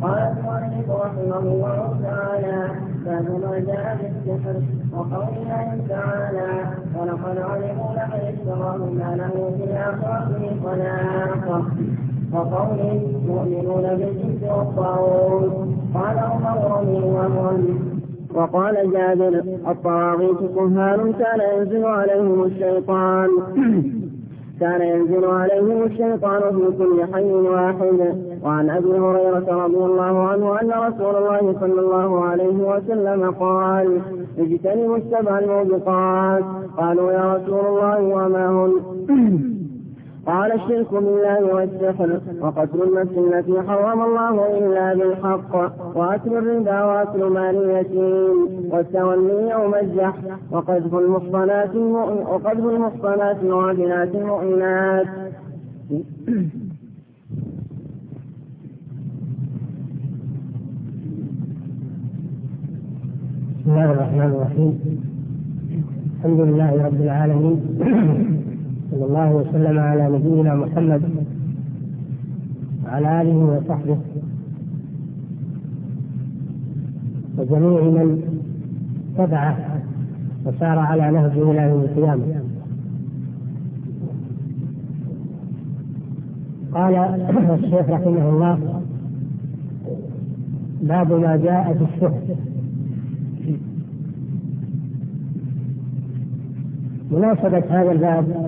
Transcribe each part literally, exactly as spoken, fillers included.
قال المؤلف رحمه الله تعالى: باب ما جاء في السحر. وقول الله تعالى: ولقد علموا لمن اشتراه ما له في الآخرة من خلاق. وقوله: يؤمنون بالجبت والطاغوت. قال عمر رضي الله عنه: وقال جابر: الطواغيت كهان كان ينزل عليهم الشيطان كان ينزل عليهم الشيطان في كل حي واحد. وعن أبي هريرة رضي الله عنه أن رسول الله صلى الله عليه وسلم قال: اجتنبوا السبع الموبقات. قالوا: يا رسول الله وما هن؟ قال: الشرك بالله والسحر، وقتل النفس التي حرم الله إلا بالحق، وأكل الربا، وأكل مال اليتيم، والتولي يوم الزحف، وقذف المحصنات وقذف المحصنات الغافلات المؤمنات. بسم الله الرحمن الرحيم. الحمد لله رب العالمين، صلى الله وسلم على نبينا محمد وعلى آله وصحبه وجميع من تبعه وسار على نهجه إلى يوم القيامة. قال الشيخ رحمه الله: باب ما جاء في السحر. مناسبة هذا الباب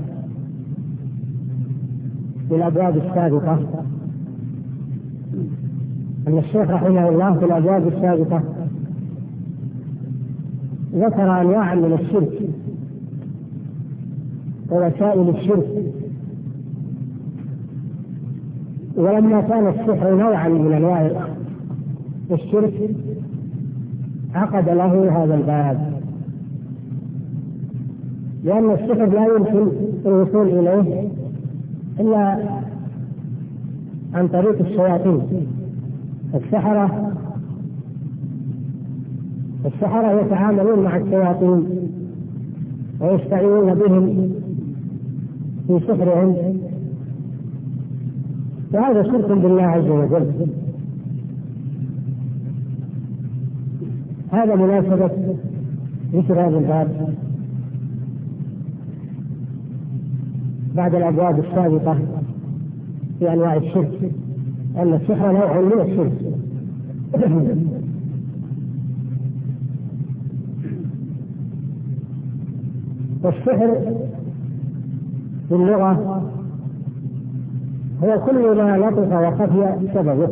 بالأبواب السابقة أن الشيخ رحمه الله في الأبواب السابقة ذكر أنواع من الشرك ووسائل الشرك، ولما كان السحر نوعا من أنواع الشرك عقد له هذا الباب، لأن السحر لا يمكن الوصول إليه إلا عن طريق الشياطين. السحرة السحرة يتعاملون مع الشياطين ويستعينون بهم في سحرهم، وهذا شرك بالله عز وجل. هذا مناسبة ذكر هذا الباب بعد الأبواب السابقة في أنواع الشرك، أن السحر نوع من الشرك. والسحر في اللغة هو كل ما لطف وخفي سببه،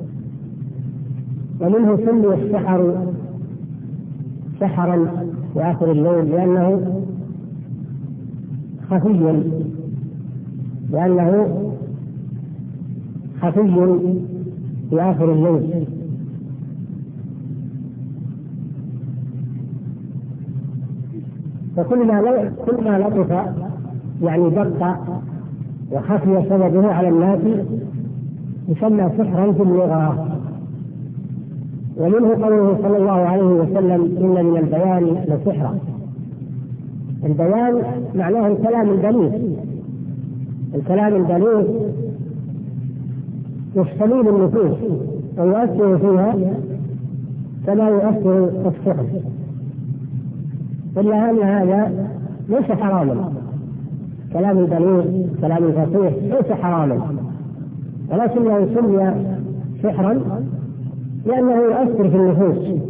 ومنه سمي السحر سحرا في آخر الليل لأنه خفي لأنه خفي في آخر الليل. فكل ما كل ما لطف يعني دق وخفي سببه على الناس يسمى سحرا في اللغة. ومنه قوله صلى الله عليه وسلم: إن من البيان لسحرا. البيان معناه الكلام البليغ. الكلام البليغ يستميل النفوس ويؤثر فيها كما يؤثر السحر، إلا أن هذا ليس حراما. كلام البليغ كلام الفصيح ليس حراما، ولكنه سمي سحرا لأنه يؤثر في النفوس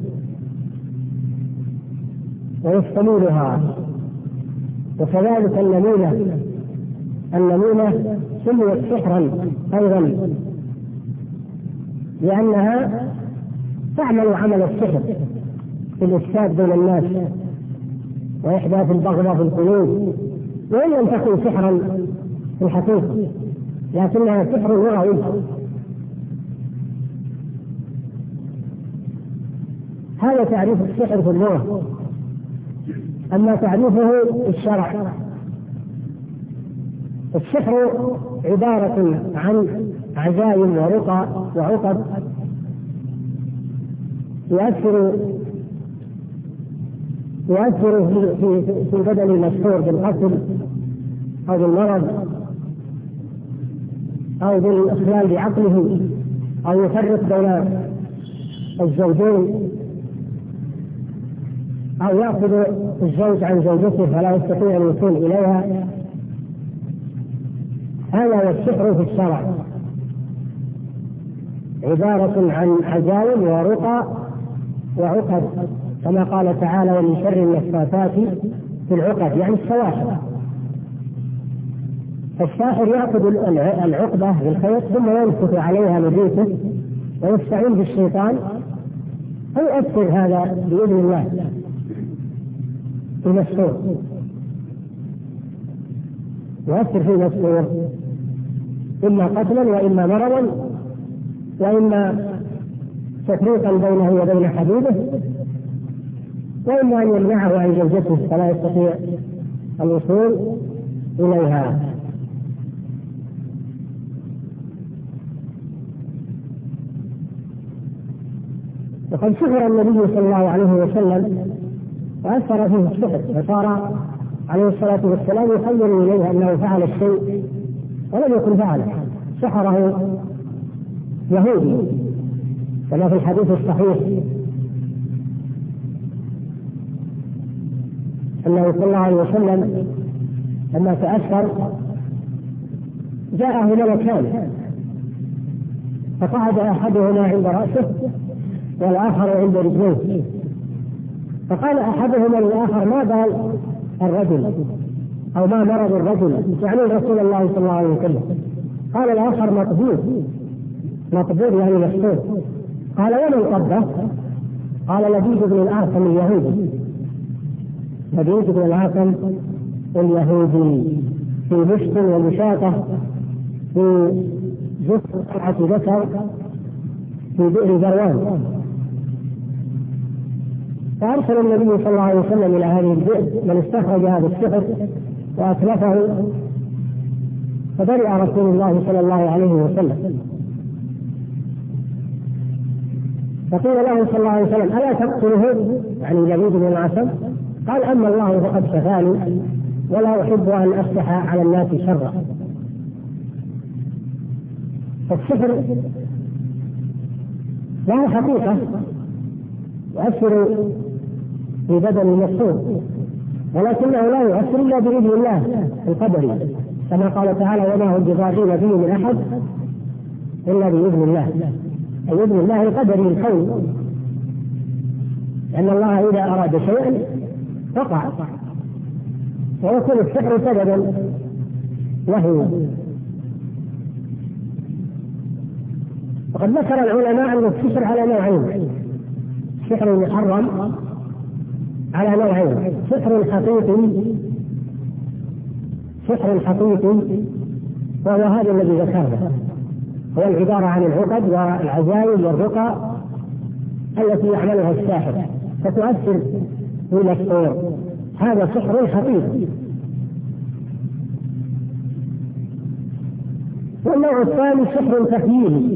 ويستميلها. وكذلك النميمة النميمة سميت سحرا أيضا لأنها تعمل عمل السحر في الإفساد بين الناس وإحداث البغضاء في القلوب، وإن لم تكن سحرا في الحقيقة لكنها سحر لغوي. هذا تعريف السحر في اللغة. أما تعريفه الشرع: السحر عبارة عن عزائم ورقى وعقد يؤثر يؤثر في في البدن المسحور بالقتل أو بالمرض أو بالإخلال بعقله أو يفرق بين الزوجين، أو يأخذ الزوج عن زوجته فلا يستطيع الوصول إليها، هذا هو السحر في الشرع، عبارة عن عزائم ورقى وعقد، كما قال تعالى: ومن شر النفاثات في العقد، يعني السواحر. فالساحر يأخذ العقدة بالخيط ثم ينفث عليها من ريشه ويستعين بالشيطان ويؤثر هذا بإذن الله في مسحور، يؤثر في مسحور إما قتلا وإما مرضا وإما تفريقا بينه وبين حبيبه، وإما أن يمنعه عن زوجته فلا يستطيع الوصول إليها. وقد سحر النبي صلى الله عليه وسلم وأثر فيه السحر، فصار عليه الصلاة والسلام يخيل إليه أنه فعل الشيء ولم يكن فعله، سحره يهودي كما في الحديث الصحيح أنه صلى الله عليه وسلم لما تأثر جاءه ملكان فقعد أحدهما عند رأسه والآخر عند رجليه، فقال أحدهما للآخر: ما بال الرجل أو ما مرض الرجل؟ يعني رسول الله صلى الله عليه وسلم. قال الآخر: مقبول. مقبول يعني مسحور. قال: ومن قبضه؟ قال: لبيد بن الأرقم اليهودي. لبيد بن الأرقم اليهودي في مشط ومشاطة في جسر قلعة ذكر في بئر ذروان. فأرسل النبي صلى الله عليه وسلم إلى هذه البئر من استخرج هذا السحر وأتلفه، فبرئ رسول الله صلى الله عليه وسلم. فقيل له صلى الله عليه وسلم: ألا تقتله؟ يعني لبيد بن الأرقم. قال: أما الله فقد شفاني ولا أحب أن أفتح على الناس شرا. فالسحر له حقيقة يؤثر في بدن المسحور، ولكنه لا يؤثر إلا بإذن الله القدري، كما قال تعالى: وما هم بضارين به من أحد إلا بإذن الله، أي بإذن الله القدري الكوني، لأن الله إذا أراد شيئا وقع، ويكون السحر سببا له. وقد ذكر العلماء أن السحر على نوعين: سحر محرم على نوعين، سحر حقيقي سحر حقيقي وهو هذا الذي ذكرنا، هو العبارة عن العقد والعزائم والرقى التي يعملها الساحر فتؤثر في مسحور، هذا سحر حقيقي. والنوع الثاني سحر تخييلي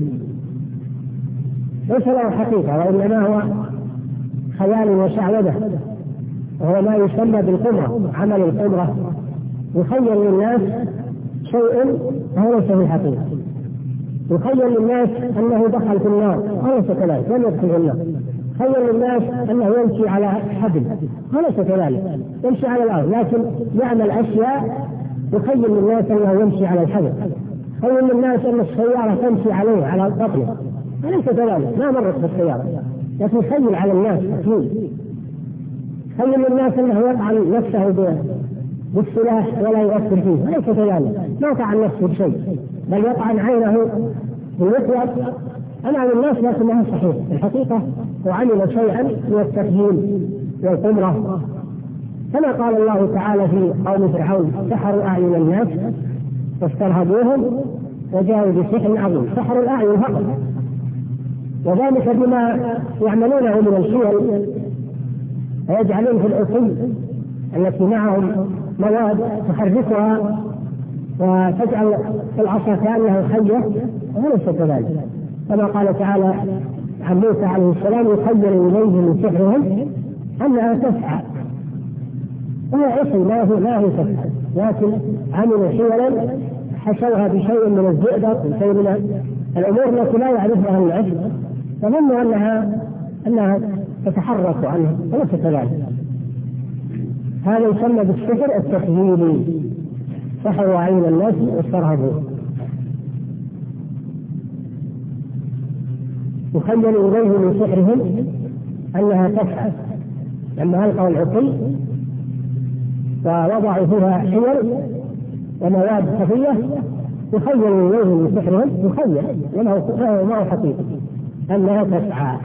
ليس له حقيقة وإنما هو خيال وشعوذة، وهو ما يسمى بالقدرة، عمل القدرة، يخيل للناس شيء هو ليس في حقيقة، يخيل للناس أنه دخل في النار وليس كذلك، لم يدخل في النار، خيل للناس أنه يمشي على حبل وليس كذلك، يمشي على الأرض، لكن يعمل أشياء يخيل للناس أنه يمشي على الحبل، خيل للناس أن السيارة تمشي عليه على بطنه وليس كذلك، ما مرت بالسيارة، لكن خيل على الناس أكيد، خيل للناس أنه يطعن نفسه بالسلاح ولا يؤثر فيه وليس كذلك، ما يطعن نفسه بشيء بل يطعن عينه بالمطلق أمام الناس، لكنها صحيح الحقيقة وعمل شيئا من التخييل والقدرة، كما قال الله تعالى في قوم فرعون: سحروا أعين الناس واسترهبوهم وجاءوا بسحر عظيم. سحر الأعين فقط، وذلك بما يعملونه من الحيل، ويجعلون في العصي التي معهم مواد تحركها وتجعل في العصا كأنها حية وليس كذلك، كما قال تعالى عن موسى عليه السلام: يخيل إليه من سحرهم أنها تسعى، وهي عصي لا هي لا هي تسعى، لكن عملوا حيلا حشوها بشيء من الزئبق وشيء من الأمور التي لا يعرفها الناس تظن أنها أنها تتحرك عنها وليس كذلك. هذا يسمى بالسحر التخييلي، سحروا عين الناس واسترهبوا. يخيل إليه من سحرهم أنها تسعى، لما ألقوا العصي ووضعوا فيها حيل ومواد خفية يخيل إليه من سحرهم، يخيل وله ما هو حقيقي أنها تسعى.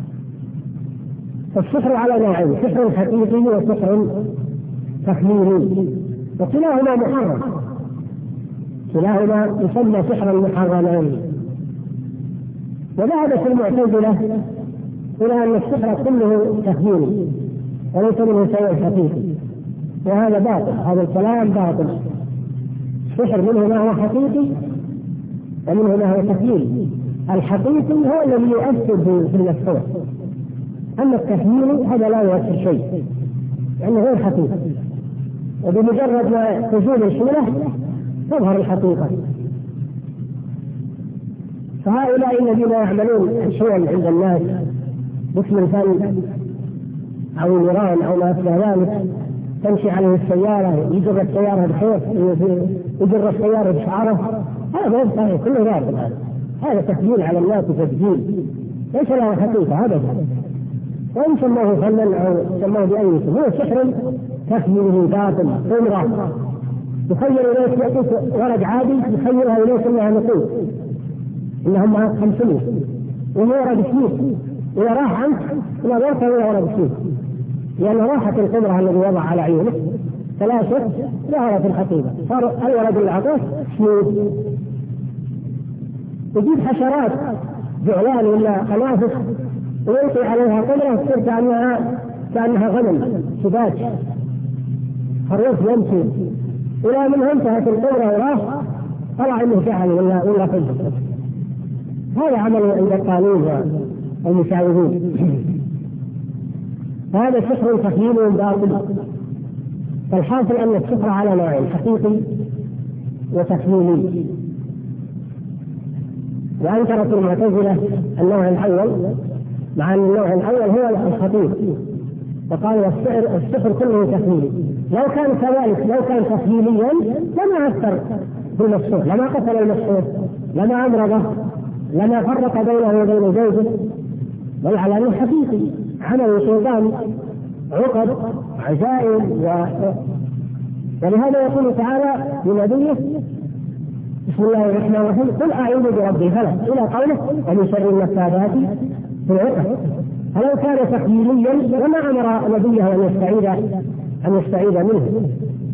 السحر على نوعين، سحر حقيقي وسحر تخييلي، وكلاهما محرم، كلاهما يسمى سحرا محرما. وذهبت المعتزلة إلى أن السحر كله تخييلي وليس منه شيء حقيقي، وهذا باطل، هذا الكلام باطل. السحر منه ما هو حقيقي ومنه ما هو تخييلي. الحقيقي هو الذي يؤثر في المسحور، أما التخييلي هذا لا يؤثر شيء لأنه غير حقيقي، وبمجرد ما تزول الحيلة تظهر الحقيقة. فهؤلاء الذين يعملون شيئا عند الناس باسم الفن أو النيران أو ما أشبه ذلك، تمشي عليه السيارة، يجر السيارة بحيث يجر السيارة بشعره، هذا يبقى كله باطل. هذا تخييل على الناس وتسجيل ليس له حقيقة أبدا، وإن سموه فنا أو سموه بأي اسم هو سحر تخييله باطل قمرة. يخيل إليك يعطيك ورق عادي يخيلها إليك أنها نقود، إنهم معك خمسين وهو ورق شيك، إذا راح عنك إلى ورقة إلى ورق شيك، لأن راحت القمرة الذي وضع على عيونك ثلاثة ظهرت الحقيقة، صار الورق اللي أعطاه شيك. يجيب حشرات جعلان ولا قنافس ويلقي عليها قمرة تصير كأنها كأنها غنم سباج خروف يمشي، إلى من انتهت القمرة وراح طلع إنه فعل ولا ولا خلف. هذا عمل عند القانون والمشاهدين. هذا سحر تخييل باطل. فالحاصل أن السحر على نوعين، حقيقي وتخييلي. وأنكرت المعتزلة النوع الأول مع أن النوع الأول هو الخطير، وقالوا السحر السحر كله تخييلي. لو كان كذلك، لو كان تخييليا لما أثر بالمسحور، لما قتل المسحور، لما أمرضه، لما فرق بينه وبين زوجه، بل على أنه حقيقي عمل شيطان عقد عزائم. و... ولهذا يقول تعالى لنبيه بسم الله الرحمن الرحيم قل أعوذ برب الفلق إلى قوله ومن شر النفاثات في العقد. فلو كان تخييليا لما أمر نبيه أن يستعيذ أن يستعيذ منه.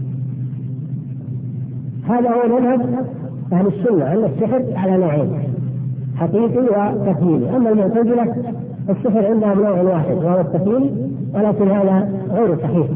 هذا هو مذهب أهل السنة أن السحر على نوعين، حقيقي وتخييلي. أما المعتزلة السحر عندهم نوع واحد وهو التخييلي، ولكن هذا غير صحيح.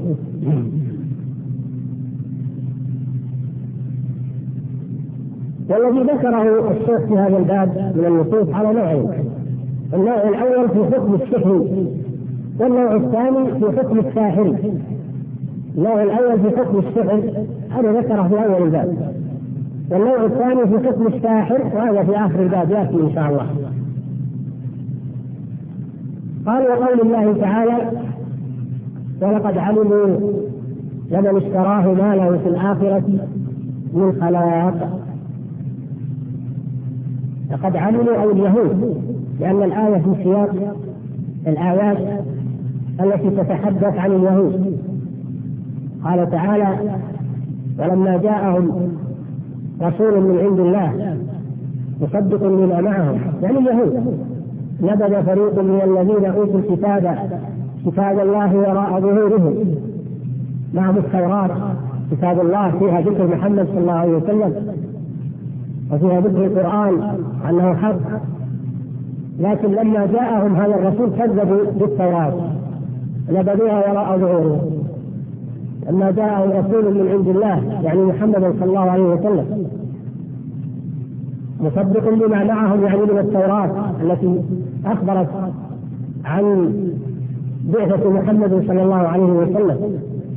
والذي ذكره الشيخ في هذا الباب من النصوص على نوعين، النوع الأول في حكم السحر، والنوع الثاني في حكم الساحر. النوع الأول في حكم السحر هذا ذكره في أول الباب، والنوع الثاني في حكم الساحر وهذا في آخر الباب يأتي إن شاء الله. قال وقول الله تعالى ولقد علموا لمن اشتراه ما له في الآخرة من خلاق. لقد علموا أو اليهود، لأن الآية في سياق الآيات التي تتحدث عن اليهود. قال تعالى ولما جاءهم رسول من عند الله مصدق لما معهم، يعني اليهود، نبذ فريق من الذين أوتوا الكتاب كتاب الله وراء ظهورهم، معهم التوراة كتاب الله فيها ذكر محمد صلى الله عليه وسلم وفيها ذكر القرآن أنه حق، لكن لما جاءهم هذا الرسول كذبوا بالتوراة نبذوها وراء ظهورهم. لما جاءهم رسول من عند الله يعني محمد صلى الله عليه وسلم مصدق لما معهم يعني من التوراة التي أخبرت عن بعثة محمد صلى الله عليه وسلم،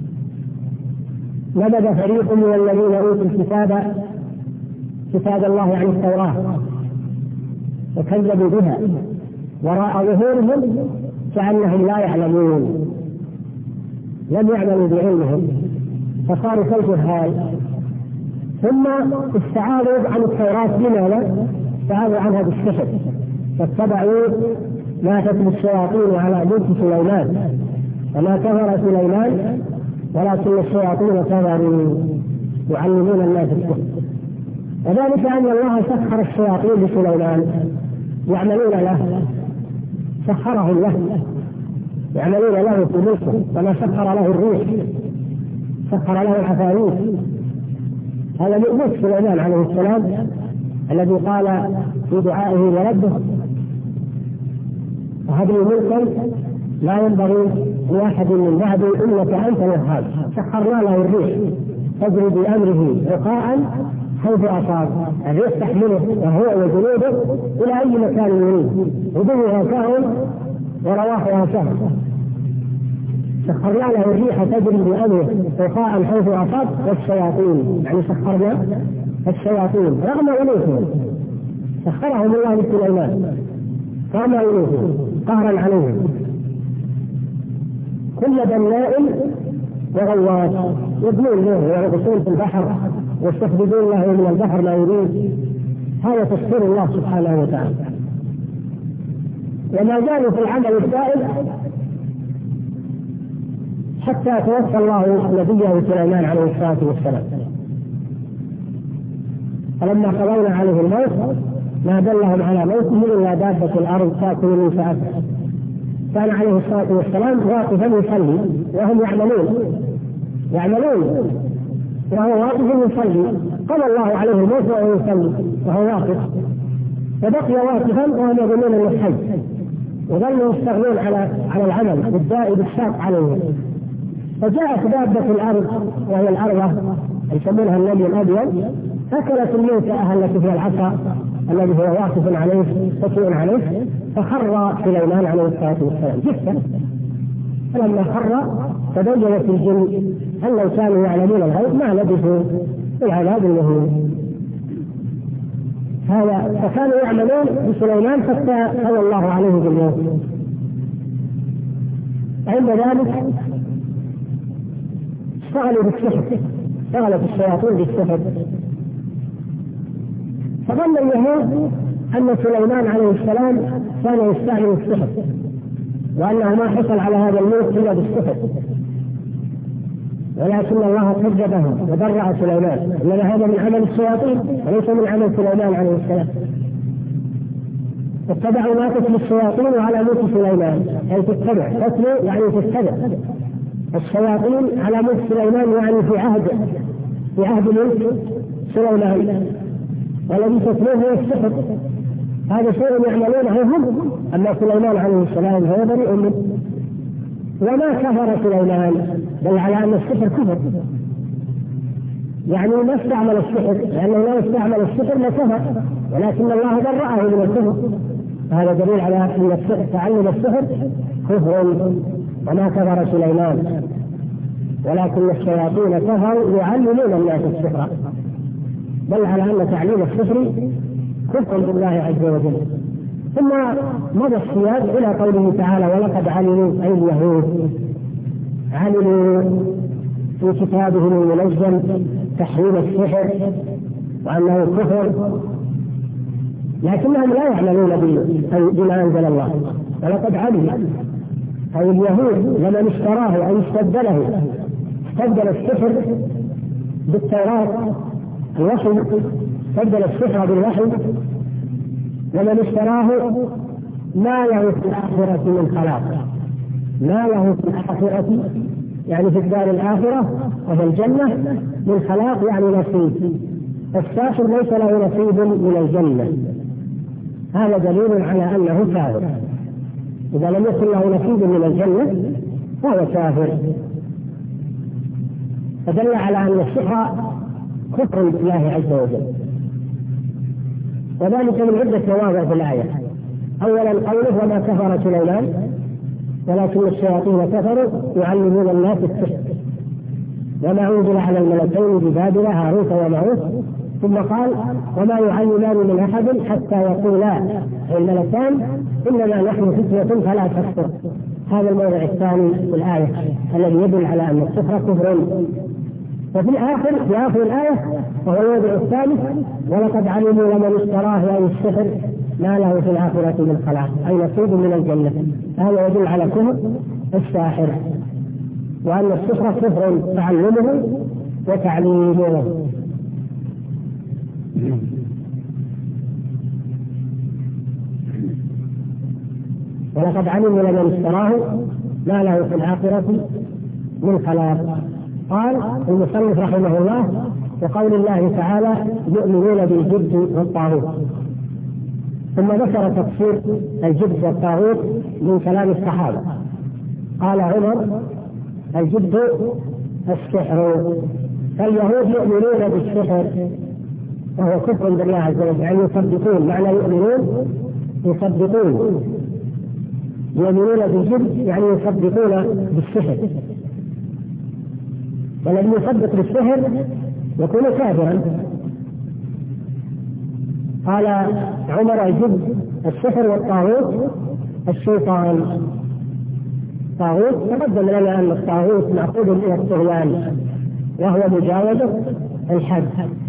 نبذ فريق من الذين أوتوا الكتاب كتاب الله يعني التوراة وكذبوا بها وراء ظهورهم كأنهم لا يعلمون، لم يعملوا بعلمهم فصاروا كالجهال. ثم استعاذوا عن التوراة بماذا؟ استعاذوا عنها بالسحر، فاتبعوا ما تتلو الشياطين على ملك سليمان وما كفر سليمان ولكن الشياطين كفروا يعلمون الناس السحر. وذلك أن الله سخر الشياطين لسليمان يعملون له، سخرهم له يعملون له في ملكه، وما سخر له الريح سخر له العفاريت. هذا من ملك سليمان عليه السلام الذي قال في دعائه لربه وهب لي ملكا لا ينبغي لأحد من بعدي إنك أنت الوهاب. سخرنا له الريح تجري بأمره رخاء حيث أصاب، الريح تحمله وهو وجنوده إلى أي مكان يريد، غدوها سهل ورواحها سهل. سخرنا له الريح تجري بأمره رخاء حيث أصاب والشياطين، يعني سخرنا الشياطين رغم أنوفهم، سخرهم الله لسليمان رغم أنوفهم قهرا عليهم، كل بناء وغواص يبنون له ويغوصون في البحر ويستخرجون له من البحر ما يريد. هذا تسخير الله سبحانه وتعالى. وما زالوا في العمل الدائم حتى توفى الله نبيه سليمان عليه الصلاة والسلام. فلما قضينا عليه الموت ما دلهم على موته إلا دابة الأرض تأكل من سأته. كان عليه الصلاة والسلام واقفا يصلي وهم يعملون يعملون وهو واقف يصلي، قال الله عليه الموت وهو يصلي وهو واقف، فبقي واقفا وهم يظنون انه حي، وظلوا يستغنون على على العمل بالداء بالشاق عليه. فجاءت دابة الأرض وهي الأرض يسمونها النمل الأبيض، أكلت الموتى التي فيها العصا الذي هو واقف عليه متكئ عليه، فخر سليمان عليه الصلاة والسلام جثة. فلما خر تبينت الجن أن لو كانوا يعلمون الغيب ما لبثوا في العذاب المهين. هذا فكانوا يعملون بسليمان حتى قضى الله عليه بالموت. عند ذلك اشتغلوا بالسحر، اشتغلت الشياطين بالسحر، فظن اليهود أن سليمان عليه السلام كان يستعمل السحر وأنه ما حصل على هذا الملك إلا بالسحر، ولكن الله كذبهم وبرأ سليمان، إنما هذا من عمل الشياطين وليس من عمل سليمان عليه السلام. اتبعوا ما تتلو الشياطين على ملك سليمان، أي تتبع، تتلو يعني تتبع الشياطين على ملك سليمان، يعني في عهد في عهد ملك سليمان، والذي تتلوه هو السحر. هذا شيء يعملونه هم، أما سليمان عليه السلام هو بريء منه. وما كفر سليمان، بل على أن السحر كفر، يعني ما استعمل السحر، لأنه لا يستعمل السحر لكفر، ولكن الله برأه من الكفر. هذا دليل على أن السحر تعلم السحر كفر، وما كفر سليمان ولكن الشياطين كفروا يعلمون الناس السحر، بل على أن تعليم السحر كفر بالله عز وجل. ثم مضى السياق إلى قوله تعالى ولقد علموا أي اليهود علموا في كتابهم المنزل تحريم السحر وأنه كفر، لكنهم لا يعملون بما أنزل الله. ولقد علموا أي اليهود لمن اشتراه أو استبدله، استبدل السحر بالتوراة الوحي، استبدل السحر بالوحي، ومن اشتراه ما له في الآخرة من خلاق، ما له في الآخرة يعني في الدار الآخرة وفي الجنة من خلاق يعني نصيب. الساحر ليس له نصيب من الجنة، هذا دليل على أنه كافر. إذا لم يكن له نصيب من الجنة فهو كافر، فدل على أن السحر كفر بالله عز وجل، وذلك من عدة مواضع في الآية. أولا قوله وما كفر سليمان ولكن الشياطين كفروا يعلمون الناس السحر وما أنزل على الملكين ببابل هاروت وماروت ثم قال وما يعلمان من أحد حتى يقولا الملكان إنما نحن فتنة فلا تكفر. هذا الموضع الثاني في الآية الذي يدل على أن الكفر كفر. وفي الآخر في آخر الآية وهو الموضع الثالث ولقد علموا لمن اشتراه أي السحر ما له في الآخرة من خلاق أي نصيب من الجنة. هذا يدل على كفر الساحر وأن السحر كفر تعلمه وتعليمه. ولقد علموا لمن اشتراه ما له في الآخرة من خلاق. قال المصنف رحمه الله وقول الله تعالى يؤمنون بالجبت والطاغوت. ثم ذكر تفسير الجبت والطاغوت من كلام الصحابة. قال عمر الجبت السحر، فاليهود يؤمنون بالسحر وهو كفر بالله عز وجل يعني يصدقون. معنى يؤمنون يصدقون، يؤمنون بالجبت يعني يصدقون بالسحر، والذي يصدق بالسحر يكون كافرا. قال عمر الجبت السحر والطاغوت الشيطان. طاغوت تقدم لنا أن الطاغوت مأخوذ إلى الطغيان وهو مجاوزة الحد.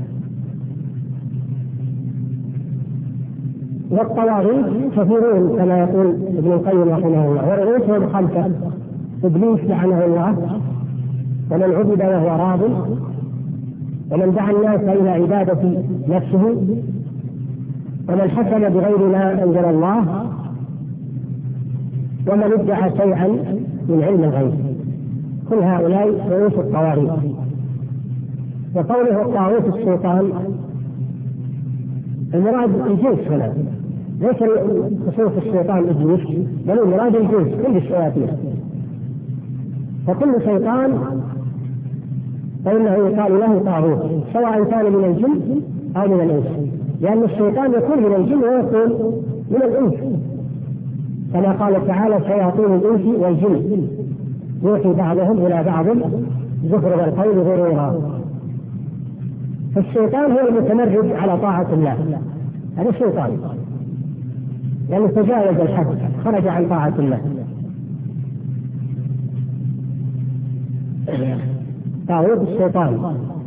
والطواغيت كثيرون كما يقول ابن القيم رحمه الله ورؤوسهم خمسة: إبليس لعنه الله، ومن عبد وهو راض، ومن دعا الناس إلى عبادة نفسه، ومن حكم بغير ما أنزل الله، ومن ادعى شيئا من علم الغيب. كل هؤلاء رؤوس الطواغيت. وقوله الطاغوت الشيطان المراد الجنس هنا، ليس خصوص الشيطان إبليس بل المراد الجنس كل الشياطين. فكل شيطان فإنه يقال له طاغوت سواء كان من الجن أو من الإنس، لأن الشيطان يكون من الجن ويكون من الإنس، كما قال تعالى شياطين الإنس والجن يوحي بعضهم إلى بعض زخرف القول غرورا. فالشيطان هو المتمرد على طاعة الله، هذا الشيطان لأنه تجاوز الحد خرج عن طاعة الله. طاغوت الشيطان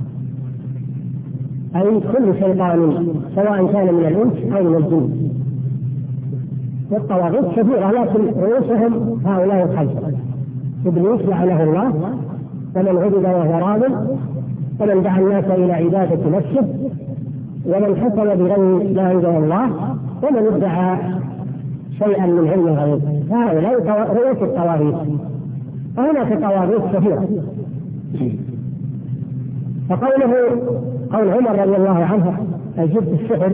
أي كل شيطان سواء كان من الإنس أو من الجن. والطواغيت كثيرة لكن رؤوسهم هؤلاء الخمسة: إبليس لعنه الله، ومن عبد وهو راض، ومن دعا الناس إلى عبادة نفسه، ومن حكم بغير ما أنزل الله، ومن ادعى شيئا من علم الغيب. هؤلاء رؤوس الطواغيت. وهناك طواغيت كثيرة. فقوله قول عمر رضي الله عنه الجبت السحر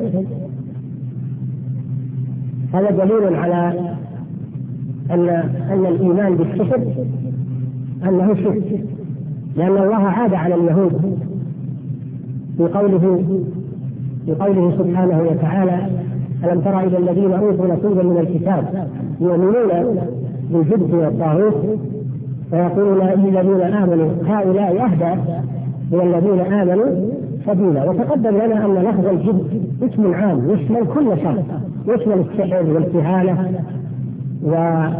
هذا دليل على أن أن الإيمان بالسحر أنه شرك، لأن الله عاد على اليهود في قوله في قوله سبحانه وتعالى: ألم تر إلى الذين أوتوا نصيبا من الكتاب يؤمنون بالجبت والطاغوت فيقولون للذين آمنوا هؤلاء أهدى من الذين آمنوا سبيلا. وتقدم لنا أن لفظ الجبت اسم عام يشمل كل شر، يشمل السحر والكهانة وغير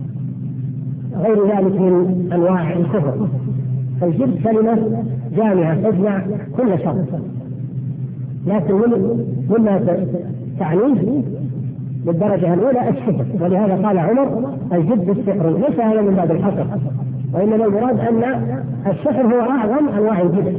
ذلك من أنواع الكفر. فالجبت كلمة جامعة تجمع كل شر، لكن مما تعنيه بالدرجة الأولى السحر. ولهذا قال عمر الجبت السحر، ليس هذا من باب الحصر، وإنما المراد أن السحر هو أعظم أنواع الجبت.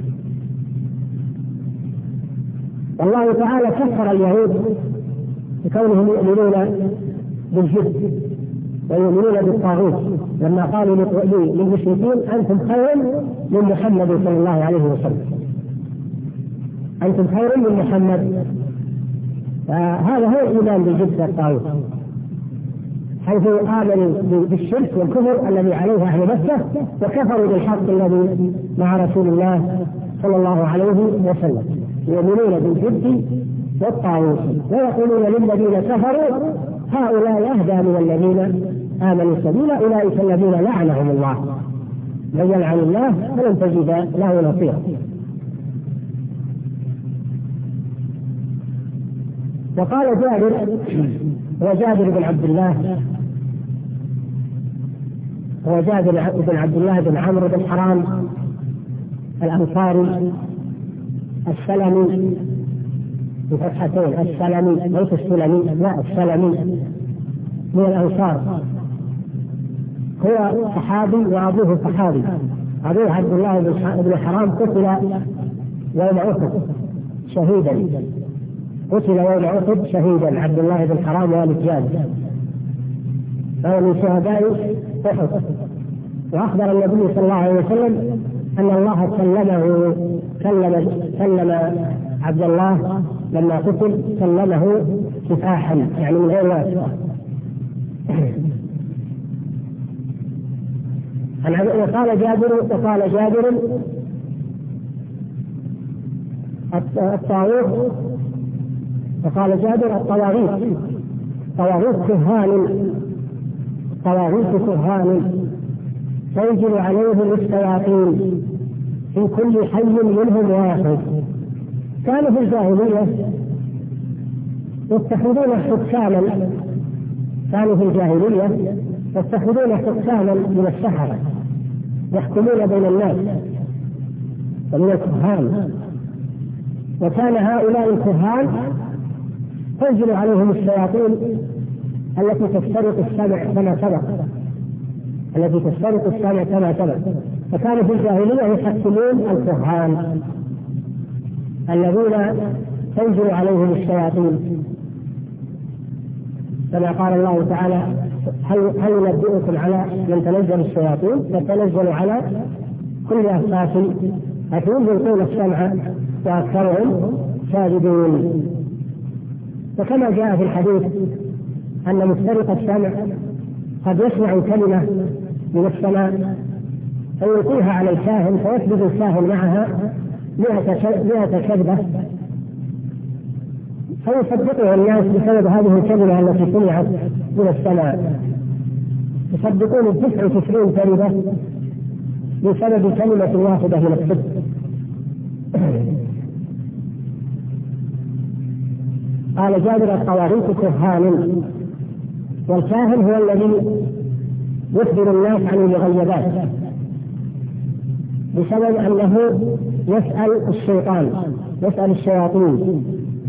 والله تعالى كفر اليهود بكونهم يؤمنون بالجبت ويؤمنون بالطاغوت لما قالوا للمشركين: أنتم خير من محمد صلى الله عليه وسلم، أنتم خير من محمد. فهذا هو الإيمان بالجبت والطاغوت، حيث آمنوا بالشرك والكفر الذي عليه أهل مكة وكفروا بالحق الذي مع رسول الله صلى الله عليه وسلم، يؤمنون بالجبت والطاغوت ويقولون للذين كفروا هؤلاء أهدى من الذين آمنوا سبيلا، أولئك الذين لعنهم الله، من يلعن الله فلن تجد له نصيرا. وقال جابر هو جابر بن عبد الله هو جابر بن عبد الله بن عمرو بن حرام الأنصاري السلمي بفتحتين، السلمي ليس السلمي، لا السلمي من الأنصار، هو صحابي وأبوه صحابي. أبوه عبد الله بن حرام قتل يوم أحد شهيدا، قتل يوم أحد شهيدا عبد الله بن حرام والد جابر، فهو من شهداء أحد. وأخبر النبي صلى الله عليه وسلم أن الله سلمه سلم سلم عبد الله لما قتل سلمه كفاحا، يعني من غير واسطة. وقال جابر وقال جابر الطاغوت وقال جابر الطواغيت طواغيت كهان طواغيت كهان تنزل عليهم الشياطين في كل حي منهم واحد. كانوا في الجاهلية يتخذون حكاما كانوا في الجاهلية يتخذون حكاما من السحرة يحكمون بين الناس ومن الكهان، وكان هؤلاء الكهان تنزل عليهم الشياطين التي تسترق السمع كما سبق التي تسترق السمع كما سبق فكانوا في الجاهلية يحكمون الكهان الذين تنزل عليهم الشياطين، كما قال الله تعالى: هل هل ننبئكم على من تنزل الشياطين؟ فتنزل على كل أفاك أثيم يلقون السمع وأكثرهم كاذبون. وكما جاء في الحديث أن مسترق السمع قد يسمع كلمة من السماء فيلقيها على الكاهن فيكذب الكاهن معها مئة كذبة فيصدقها الناس بسبب هذه الكلمة التي سمعت من السماء، يصدقون تسعة وتسعين كلمة بسبب كلمة واحدة من الصدق. قال جابر الطواغيت كهان، والكاهن هو الذي يخبر الناس عن المغيبات بسبب أنه يسأل الشيطان يسأل الشياطين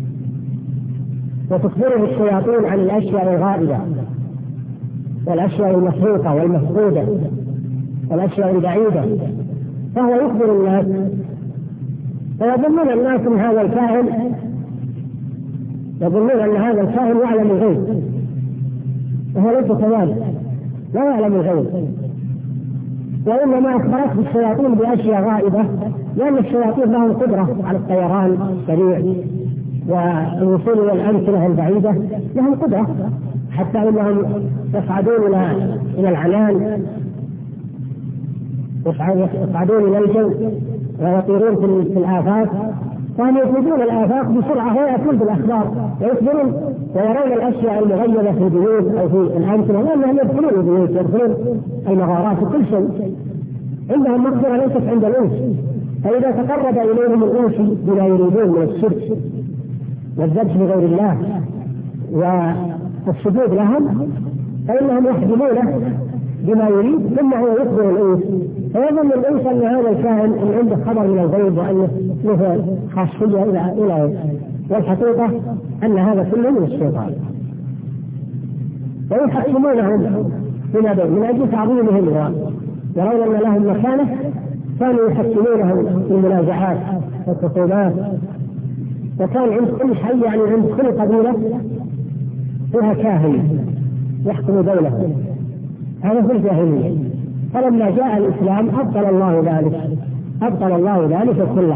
وتخبره الشياطين عن الأشياء الغائبة والأشياء المخلوقة والمفقودة والأشياء البعيدة، فهو يخبر الناس فيظنون الناس من هذا الكاهن يظنون أن هذا الكاهن يعلم الغيب، وهو ليس كذلك، لا يعلم الغيب، وإنما أخبرته الشياطين بأشياء غائبة، لأن الشياطين لهم قدرة على الطيران السريع والوصول إلى الأمكنة البعيدة، لهم قدرة حتى إنهم يصعدون إلى إلى العنان، يصعدون إلى الجو ويطيرون في الآفاق، فهم يفيدون الآفاق بسرعة ويأتون بالأخبار ويخبرون ويرون الأشياء المغيبة في البيوت أو في الأمكنة، لأنهم يدخلون البيوت يدخلون المغارات وكل شيء، عندهم مقدرة ليست عند الأنس، فإذا تقرب إليهم الأنس بما يريدون من الشرك والذبح لغير الله والسجود لهم فإنهم يحجمونه بما يريد، ثم هو يخبر الأنس فيظن الأنس أن هذا الكاهن إن عنده خبر من الغيب وأنه له خاصية إلى إلى والحقيقة أن هذا كله من الشيطان، ويحكمونهم بما بين من أجل تعظيمهم ويرون أن لهم مكانة، كانوا يحكمونهم في المنازعات والخصومات، وكان عند كل حي يعني عند كل قبيلة فيها كاهن يحكم بينهم، هذا في الجاهلية. فلما جاء الإسلام أبطل الله ذلك أبطل الله ذلك كله.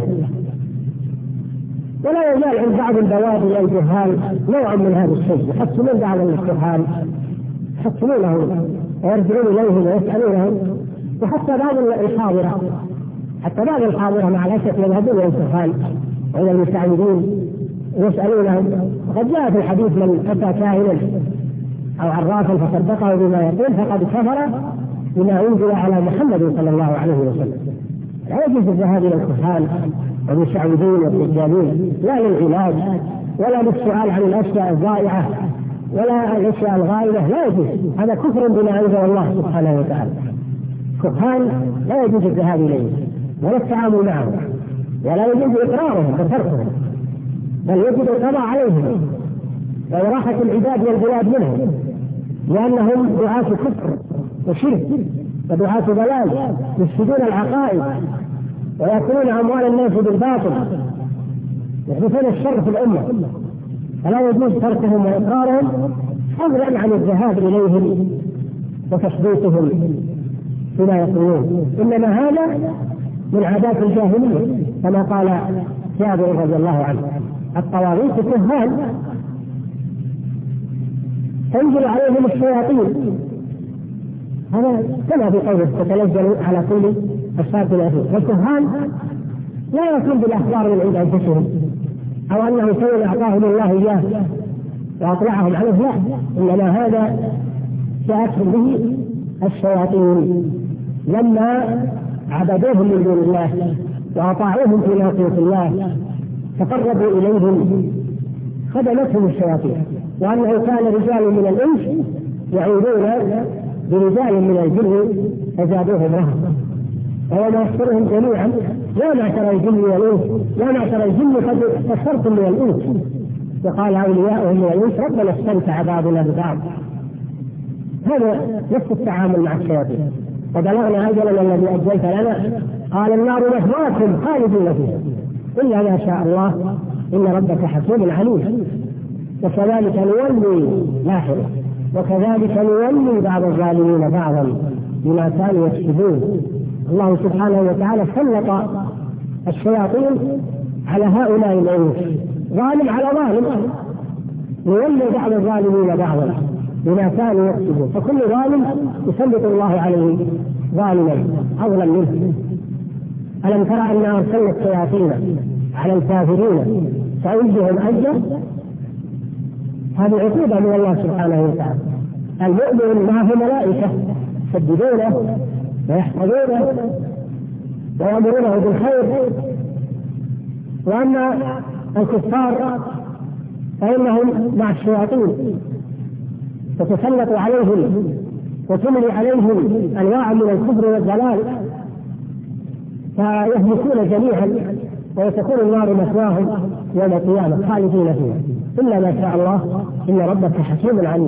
ولا يزال عند بعض البوادي الجهال نوع من هذا الشيء، يحكمون بعض الكهان يحكمونهم ويرجعون إليهم ويسألونهم، وحتى بعض الحاضرة حتى بعض الحاضرة مع الأسف يذهبون إلى الكهان وإلى المساعدين ويسألونهم. وقد جاء في الحديث: من أتى كاهنا أو عرافا فصدقه بما يقول فقد كفر بما أنزل على محمد صلى الله عليه وسلم. لا يجوز الذهاب إلى الكهان والمساعدين والدجالين لا للعلاج ولا للسؤال عن الأشياء الضائعة ولا الأشياء الغائبة، لا يجوز. هذا كفر بما أنزل الله سبحانه وتعالى. كهان لا يجوز الذهاب إليه ولا التعامل معهم، ولا يجوز إقرارهم وتركهم، بل يجب القضاء عليهم وإراحة العباد والبلاد منهم، لأنهم دعاة كفر وشرك ودعاة ضلال يفسدون العقائد ويأكلون أموال الناس بالباطل، يحدثون الشر في الأمة، فلا يجوز تركهم وإقرارهم فضلا عن الذهاب إليهم وتثبيتهم بما يقولون، إنما هذا من عادات الجاهلية كما قال جابر رضي الله عنه: الطواغيت كهان تنزل عليهم الشياطين. هذا كما في قوله: تتنزل على كل أفاك أثيم. والكهان لا يكون بالأخبار من عند أنفسهم أو أنه شيء أعطاهم الله إياه وأطلعهم عليه، لا، إنما هذا جاءتهم به الشياطين لما عبدوهم من دون الله وأطاعوهم في معصية الله تقربوا إليهم خدمتهم الشياطين، وأنه كان رجال من الإنس يعودون برجال من الجن فزادوهم رهبا. ويوم يحشرهم جميعا: يا معشر الجن والإنس يا معشر الجن قد كثرتم من الإنس، وقال أولياؤهم من الإنس: ربنا استمتع بعضنا ببعض. هذا نفس التعامل مع الشياطين. وبلغنا أجلنا الذي أجلت لنا، قال: النار مثواكم خالدين فيها إلا ما شاء الله إن ربك حكيم عليم. وكذلك نولي لاحظة وكذلك نولي بعض الظالمين بعضا بما كانوا يكسبون. الله سبحانه وتعالى سلط الشياطين على هؤلاء الأنس، ظالم على ظالم، نولي بعض الظالمين بعضا بما كانوا يكسبون. فكل ظالم يسلط الله عليه ظالما أظلم منه. ألم ترى أن أرسلنا الشياطين على الكافرين فأجهم أجر؟ هذه عقوبة من الله سبحانه وتعالى. المؤمن معه ملائكة يسددونه ويحفظونه ويأمرونه بالخير، وأما الكفار فإنهم مع الشياطين تتسلط عليهم وتملي عليهم أنواع من الكفر والضلال فيهلكون جميعا، وتكون النار مثواهم يوم القيامة خالدين فيها إلا ما شاء الله إن ربك حكيم عليم.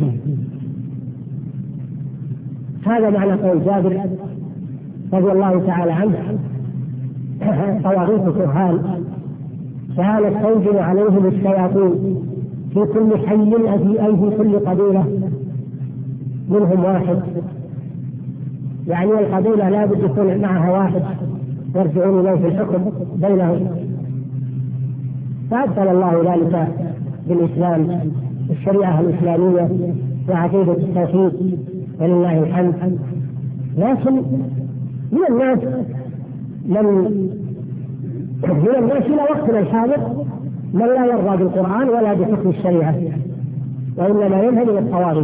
هذا معنى قول جابر رضي الله تعالى عنه: طواغيت كهان كانت تنزل عليهم الشياطين في كل حي أي في كل قبيلة منهم واحد، يعني القبيلة لا بد يكون معها واحد يرجعون إليه في الحكم بينهم. فأبطل الله ذلك بالإسلام، الشريعة الإسلامية وعقيدة التوحيد ولله الحمد. لكن من الناس من من الناس إلى وقتنا الحاضر من لا يرضى بالقرآن ولا بحكم الشريعة، وإنما يذهب إلى الطواغيت.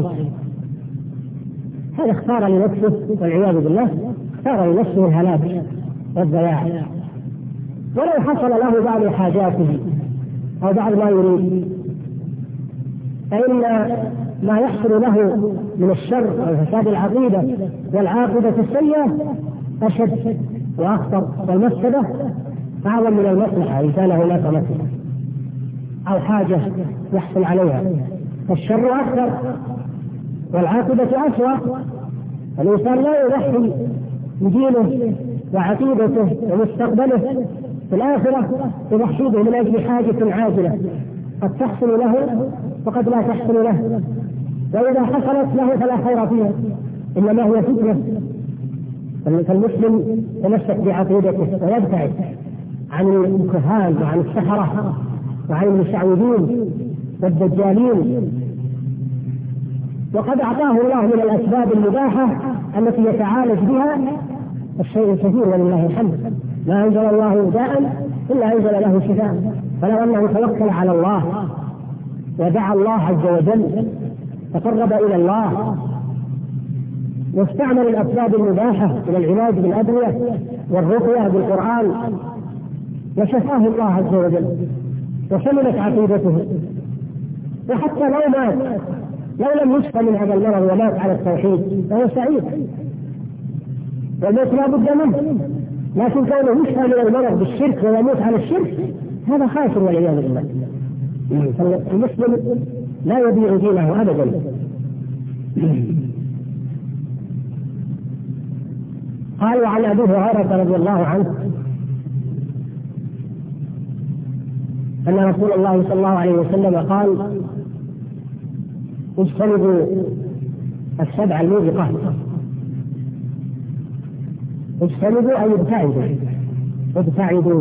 هذا اختار لنفسه والعياذ بالله، اختار لنفسه الهلاك والضياع. ولو حصل له بعض حاجاته أو بعض ما يريد فإن ما يحصل له من الشر وفساد العقيدة والعاقبة السيئة أشد وأخطر، والمفسدة أعظم من المصلحة إن كان هناك مصلحة أو حاجة يحصل عليها، فالشر أكثر والعاقبة أسوأ. الإنسان لا يضحي بدينه وعقيدته ومستقبله في الآخرة، يضحي به من أجل حاجة عاجلة قد تحصل له وقد لا تحصل له، وإذا حصلت له فلا خير فيها إنما هي فتنة. فالمسلم يتمسك بعقيدته ويبتعد عن الكهان وعن السحرة وعن المشعوذين والدجالين. وقد أعطاه الله من الأسباب المباحة التي يتعالج بها الشيء الكثير ولله الحمد. ما أنزل الله داء إلا أنزل له شفاء. فلو أنه توكل على الله ودعا الله عز وجل تقرب إلى الله واستعمل الأسباب المباحة إلى العلاج بالأدوية والرقية بالقرآن وشفاه الله عز وجل. وسلمت عقيدته. وحتى لو مات لو لم يشفى من هذا المرض ومات على التوحيد فهو سعيد، والموت لا بد منه، لكن كونه يشفى من المرض بالشرك ويموت على الشرك هذا خاسر والعياذ بالله. المسلم لا يبيع دينه ابدا. قال عن ابي هريره رضي الله عنه ان رسول الله صلى الله عليه وسلم قال: اجتنبوا السبع الموبقات. اجتنبوا أي ابتعدوا، ابتعدوا.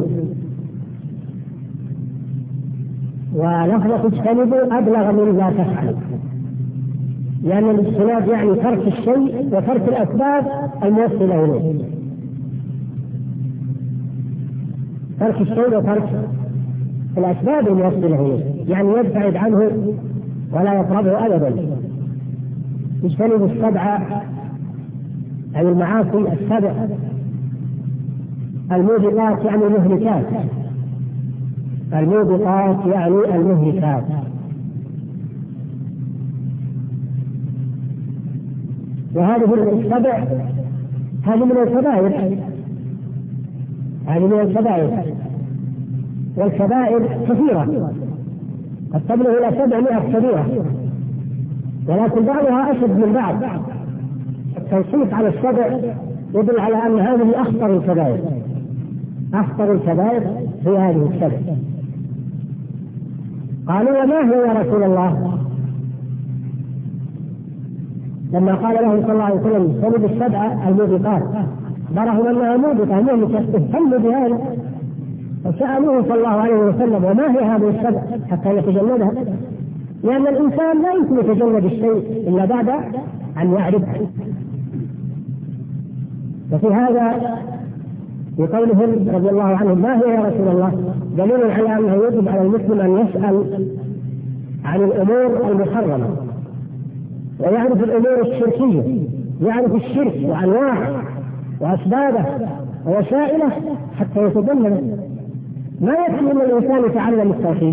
ولفظة اجتنبوا أبلغ من لا تفعل، لأن الاجتناب يعني ترك الشيء وترك الأسباب الموصلة إليه، ترك الشيء وترك الأسباب الموصلة إليه، يعني يبتعد عنه ولا يقربه أبدا. اجتنبوا السبع أي المعاصي السبع الموبقات يعني المهلكات، الموبقات يعني المهلكات. وهذه السبع هذه من الكبائر، هذه من الكبائر، والكبائر كثيرة قد تبلغ إلى سبعمائة كبيرة، ولكن بعضها أشد من بعض. التنصيص على السبع يدل على أن هذه أخطر الكبائر، أخطر الكبائر هي هذه السبع. قالوا: وما هي يا رسول الله؟ لما قال له صلى الله عليه وسلم: اجتنب السبع الموبقات، أخبرهم أنها موبقة مهلكة، اهتموا بهذا فسألوه صلى الله عليه وسلم: وما هي هذه السبع حتى يتجنبها؟ لأن الإنسان لا يمكن يتجنب الشيء إلا بعد أن يعرفه. وفي هذا بقولهم رضي الله عنهم: ما هي يا رسول الله؟ دليل على أنه يجب على المسلم أن يسأل عن الأمور المحرمة ويعرف الأمور الشركية، يعرف الشرك وأنواعه وأسبابه ووسائله حتى يتجنبه. ما يكفي أن الإنسان يتعلم التوحيد،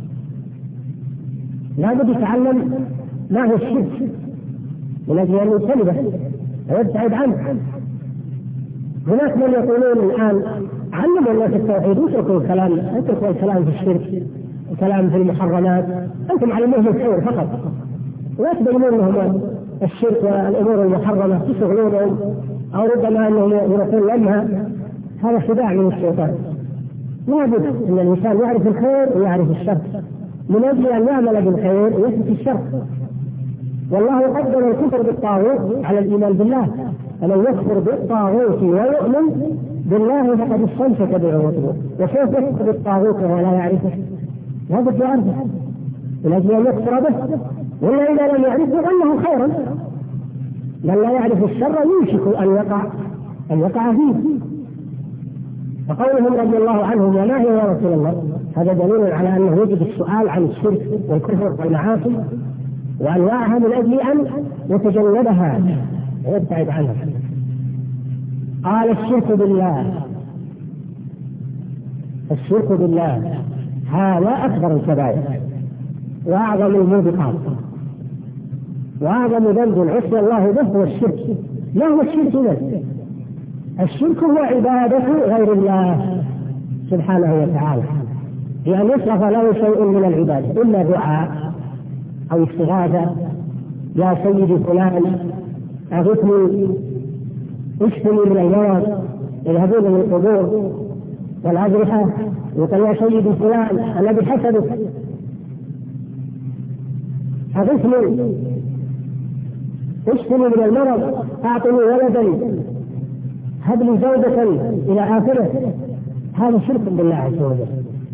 لابد يتعلم ما هو الشرك من أجل أن يجتنبه ويبتعد عنه. هناك من يقولون الآن: علموا الناس التوحيد واتركوا الكلام، اتركوا الكلام في الشرك وكلام في المحرمات، أنتم علموهم الخير فقط، ولا تبينون لهم الشرك والأمور المحرمة تشغلونهم، أو ربما أنهم يقولون لما هذا خداع من الشيطان. لابد أن الإنسان يعرف الخير ويعرف الشر من أجل أن يعمل بالخير ويترك الشر. والله قدر الكفر بالطاغوت على الإيمان بالله، فمن يكفر بالطاغوت ويؤمن بالله فقد استمسك بعروته. وكيف يكفر بالطاغوت وهو لا يعرفه؟ لابد يعرفه من أجل أن يكفر به، ولا إذا لم يعرفه أنه خيرا. من لا يعرف الشر يوشك أن يقع أن يقع فيه. فقولهم رضي الله عنهم: وما هي يا رسول الله؟ هذا دليل على أنه يجب السؤال عن الشرك والكفر والمعاصي وأنواعها من أجل أن يتجنبها ويبتعد عنها. قال: الشرك بالله، الشرك بالله هذا أكبر الكبائر وأعظم الموبقات، وأعظم ذنب عصي الله به هو الشرك. ما هو الشرك إذن؟ الشرك هو عبادة غير الله سبحانه وتعالى، بأن يصرف له شيء من العبادة، إما دعاء أو استغاثة: يا سيدي فلان أغثني، اشفني من المرض، يذهبون من القبور والأضرحة يقول: يا سيدي فلان أنا بحسبك أغثني، اشفني من المرض، أعطني ولدا، هب لي زوجة، إلى آخره. هذا شرك بالله عز وجل،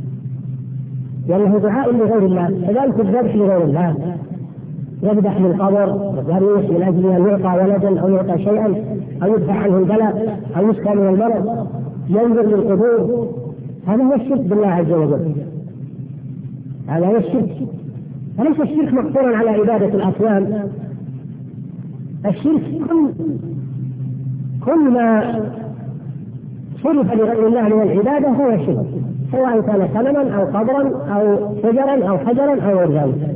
لأنه دعاء لغير الله. كذلك الذبح لغير الله، يذبح للقبر يذبح من أجل أن يعطى ولدا أو يعطى شيئا أو يدفع عنه البلاء أو يشفى من المرض، ينظر للقبور. هذا هو الشرك بالله عز وجل، هذا هو الشرك. فليس الشرك مقصورا على عبادة الأصنام. الشرك كل كل ما صرف لغير الله من العبادة هو شرك، سواء كان صنما أو قبرا أو شجرا أو حجرا أو غير ذلك.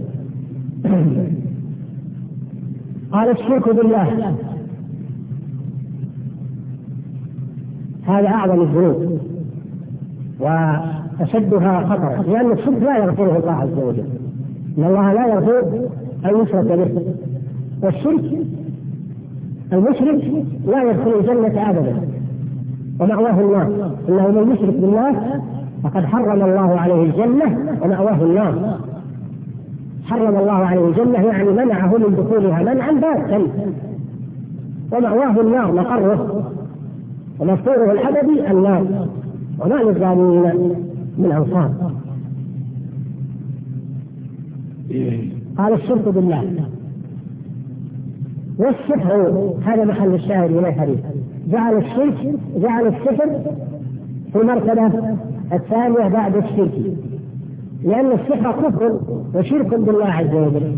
قال الشرك بالله هذا أعظم الذنوب وأشدها خطرا، لأن الشرك لا يغفره الله عز وجل، إن الله لا يغفر أن يشرك به، والشرك المشرك لا يدخل الجنة أبدا ومأواه النار، إنه من يشرك بالله فقد حرم الله عليه الجنة ومأواه النار. حرم الله عليه الجنة يعني منعه من دخولها منعا باتا، ومأواه النار مقره ومصيره الأبدي النار، وما للظالمين من أنصار. قال الشرك بالله والسحر، هذا محل الشاهد من الحديث، جعل الشرك جعل السحر في المرتبة الثانية بعد الشرك، لأن السحر كفر وشرك بالله عز وجل،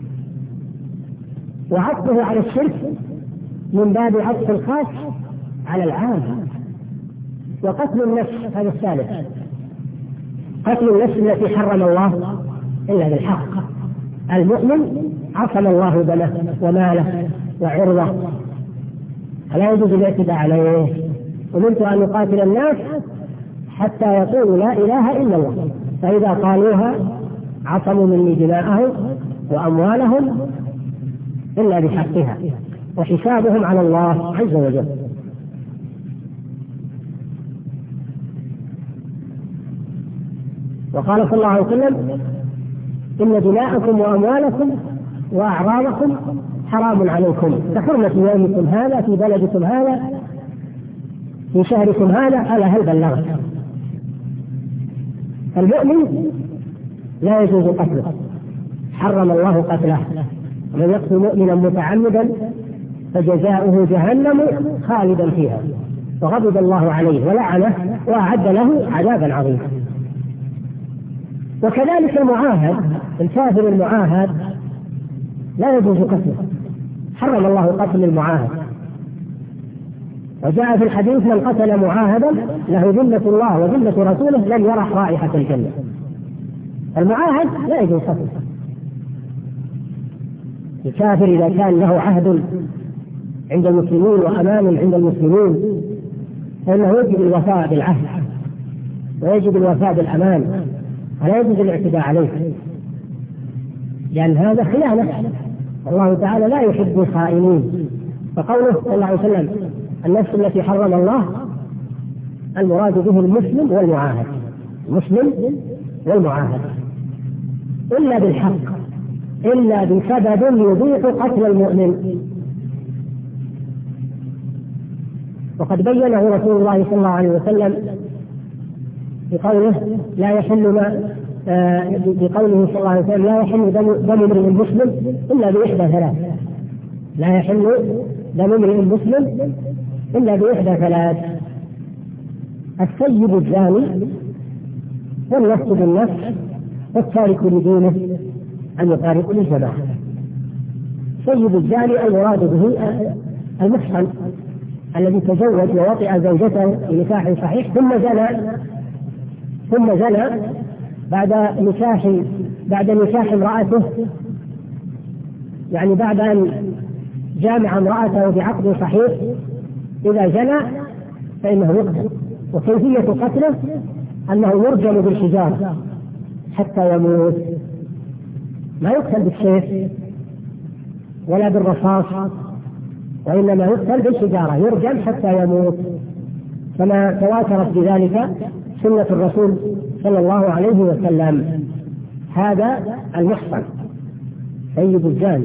وعطفه على الشرك من باب عطف الخاص على العام. وقتل النفس هذا الثالث، قتل النفس التي حرم الله إلا بالحق. المؤمن عصم الله دمه وماله وعرضه، فلا يجوز الاعتداء عليه. أمرت أن يقاتل الناس حتى يقولوا لا إله إلا الله، فإذا قالوها عصموا مني دماءهم وأموالهم إلا بحقها، وحسابهم على الله عز وجل. وقال صلى الله عليه وسلم إن دماءكم وأموالكم وأعراضكم حرام عليكم كحرمة يومكم هذا في بلدكم هذا في شهركم هذا. ألا هل بلغت؟ المؤمن لا يجوز قتله، حرم الله قتله، ومن يقتل مؤمنا متعمدا فجزاؤه جهنم خالدا فيها وغضب الله عليه ولعنه وأعد له عذابا عظيما. وكذلك المعاهد، الكافر المعاهد لا يجوز قتله، حرم الله قتل المعاهد. وجاء في الحديث من قتل معاهدا له ذمة الله وذمة رسوله لم يرح رائحة الجنة. المعاهد لا يجوز قتله. الكافر إذا كان له عهد عند المسلمين وأمان عند المسلمين فإنه يجب الوفاء بالعهد ويجب الوفاء بالأمان، ولا يجوز الاعتداء عليه، لأن هذا خيانة، الله تعالى لا يحب الخائنين. فقوله صلى الله عليه وسلم النفس التي حرم الله المراد به المسلم والمعاهد، المسلم والمعاهد، إلا بالحق، إلا بسبب يضيق قتل المؤمن. وقد بينه رسول الله صلى الله عليه وسلم بقوله لا يحل ما آه بقوله صلى الله عليه وسلم لا يحل دم امرئ مسلم إلا بإحدى ثلاث، لا يحل دم امرئ مسلم إلا بإحدى ثلاث: السيب الزاني والنفس بالنفس والتارك لدينه أن يفارق للجماعة. سيب الزاني المراد به المحصن الذي تزوج ووطئ زوجته بنكاح صحيح ثم زنى ثم زنى بعد نكاح بعد نكاح امرأته، يعني بعد أن جامع امرأته بعقد صحيح، إذا زنى فإنه يقتل. وكيفية قتله أنه يرجم بالحجارة حتى يموت، ما يقتل بالسيف ولا بالرصاص، وإنما يقتل بالحجارة، يرجم حتى يموت، كما تواترت بذلك سنة الرسول صلى الله عليه وسلم. هذا المحصن سيد الزاني.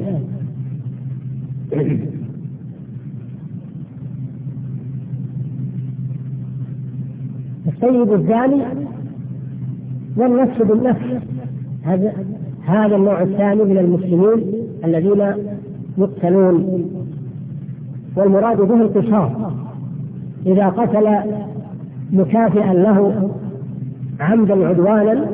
السيد الزاني والنفس بالنفس، هذا هذا النوع الثاني من المسلمين الذين يقتلون، والمراد به القصاص. إذا قتل مكافئا له عمدا عدوانا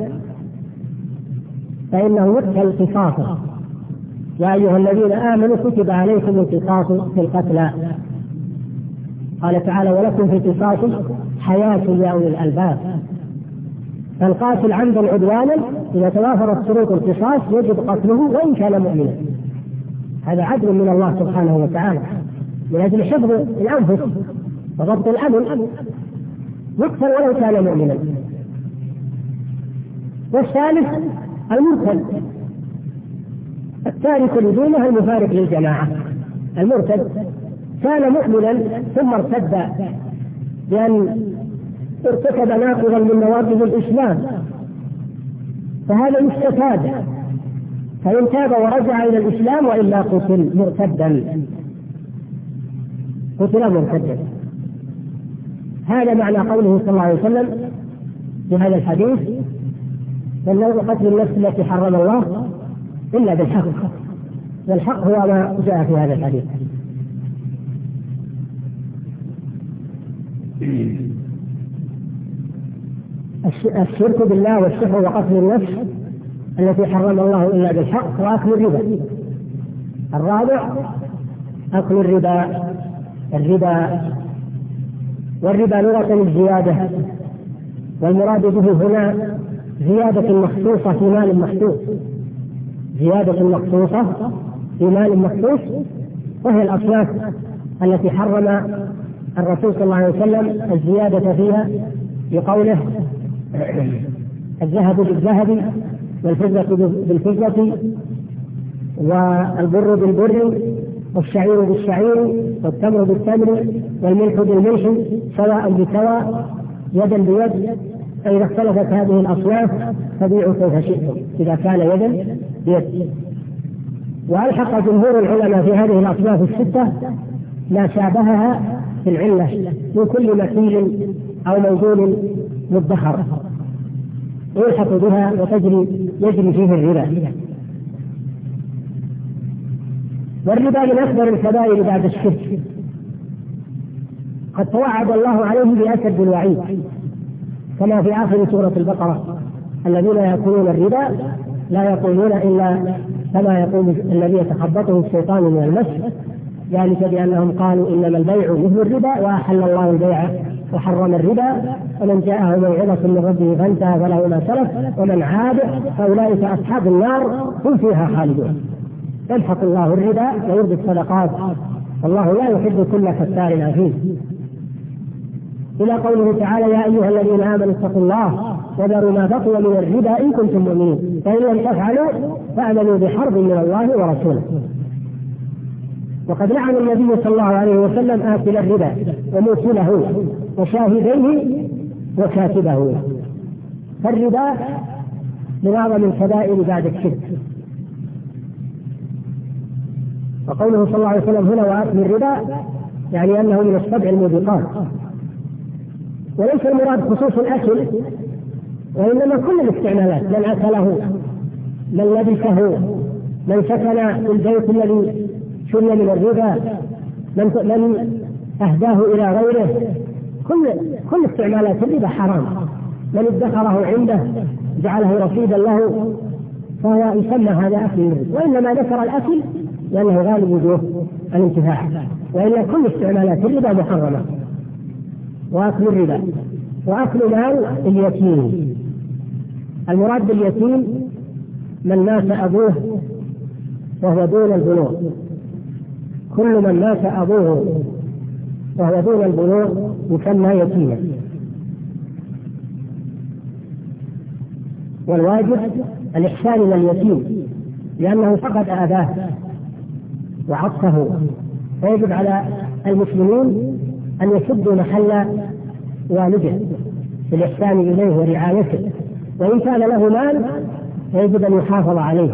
فإنه يقتل قصاصا. يا أيها الذين آمنوا كتب عليكم القصاص في القتلى، قال تعالى ولكم في القصاص حياة يا أولي الألباب. القاتل عمدا عدوانا إذا توافرت شروط القصاص يجب قتله وإن كان مؤمنا. هذا عدل من الله سبحانه وتعالى من أجل حفظ الأنفس وضبط الأمن، يقتل ولو كان مؤمنا. والثالث المرتد التارك لدينه المفارق للجماعة. المرتد كان مؤمنا ثم ارتد لأن ارتكب ناقضا من نواقض الإسلام، فهذا يستفاد، فإن تاب ورجع إلى الإسلام وإلا قتل مرتدا، قتل مرتدا. هذا معنى قوله صلى الله عليه وسلم في هذا الحديث: فإنه قتل النفس التي حرم الله إلا بالحق. والحق هو ما جاء في هذا الحديث. الشرك بالله والسحر وقتل النفس التي حرم الله إلا بالحق وأكل الربا. الرابع أكل الربا. الربا والربا لغة الزيادة، والمراد به هنا زيادة مخصوصة في مال مخصوص، زيادة مخصوصة في مال مخصوص، وهي الأصناف التي حرم الرسول صلى الله عليه وسلم الزيادة فيها بقوله: الذهب بالذهب والفضة بالفضة والبر بالبر والشعير بالشعير والتمر بالتمر والملح بالملح سواء بسواء يدا بيد، فإذا اختلفت هذه الأصناف فبيعوا كيف شئتم إذا كان يدا بيد. وألحق جمهور العلماء في هذه الأصناف الستة ما شابهها في العلة من كل مكيل أو موجود مدخر يلحق بها وتجري يجري فيه الربا. والربا من أكبر الكبائر بعد الشرك، قد توعد الله عليه بأشد الوعيد كما في آخر سورة البقرة: الذين يأكلون الربا لا يقومون إلا كما يقوم الذي يتخبطه الشيطان من المس، ذلك بأنهم قالوا إنما البيع مثل الربا وأحل الله البيع وحرم الربا، ومن جاءه موعظة من ربه فانتهى فله ما سلف ومن عاد فأولئك أصحاب النار هم فيها خالدون. يمحق الله الربا ويربي الصدقات والله لا يحب كل كفار أثيم. إلى قوله تعالى: يا أيها الذين آمنوا اتقوا الله وذروا ما بقي من الربا إن كنتم مؤمنين، فإن لم تفعلوا فأذنوا بحرب من الله ورسوله. وقد لعن النبي صلى الله عليه وسلم آكل الربا وموكله وشاهديه وكاتبه. فالربا من أعظم الكبائر بعد الشرك. وقوله صلى الله عليه وسلم هنا: وآكل الربا، يعني أنه من السبع الموبقات، وليس المراد خصوص الأكل، وإنما كل الاستعمالات: من أكله، من لبسه، من سكن في البيت الذي شل من الربا، من من أهداه إلى غيره، كل كل استعمالات الربا حرام. من ادخره عنده جعله رصيدا له فهو يسمى هذا أكل الربا، وإنما ذكر الأكل لأنه غالب وجوه الانتفاع، وإلا كل استعمالات الربا محرمة. وأكل الربا وأكل مال اليتيم. المراد باليتيم من مات أبوه وهو دون البلوغ. كل من مات أبوه وهو دون البلوغ يسمى يتيما. والواجب الإحسان إلى اليتيم لأنه فقد أباه وعطفه، فيجب على المسلمين أن يسدوا محل والده بالإحسان إليه ورعايته، وإن كان له مال فيجب أن يحافظ عليه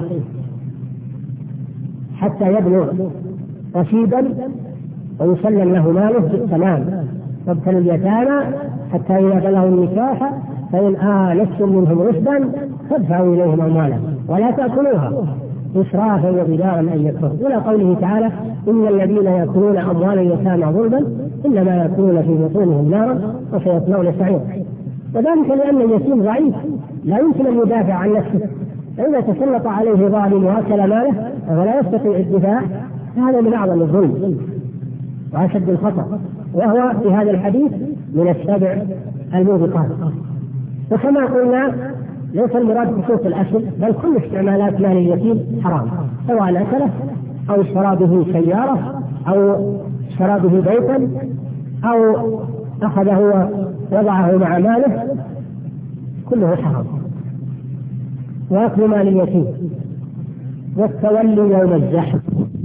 حتى يبلغ رشيدا ويسلم له ماله بالتمام. وابتلوا اليتامى حتى إذا بلغوا النكاح فإن آنستم منهم رشدا فادفعوا إليهم أموالهم ولا تأكلوها إسرافا وبدارا أن يكفروا. إلى قوله تعالى: إن الذين يأكلون أموال اليتامى ظلما إنما يأكلون في بطونهم نارا وسيصلون سعيرا. وذلك لأن اليتيم ضعيف لا يمكن أن يدافع عن نفسه، فإذا تسلط عليه ظالم وأكل ماله فلا يستطيع الدفاع، هذا من أعظم الظلم وأشد الخطر، وهو في هذا الحديث من السبع الموبقات. وكما قلنا ليس المراد بصوت الأكل، بل كل استعمالات مال اليتيم حرام، سواء أكله أو اشترى به سيارة أو اشترى به بيتا أو أخذه ووضعه مع ماله، كله حرام. وأكل مال اليتيم والتولي يوم الزحف،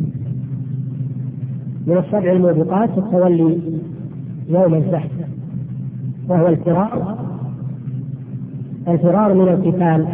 من السبع الموبقات التولي يوم الزحف، وهو الفرار الفرار من القتال،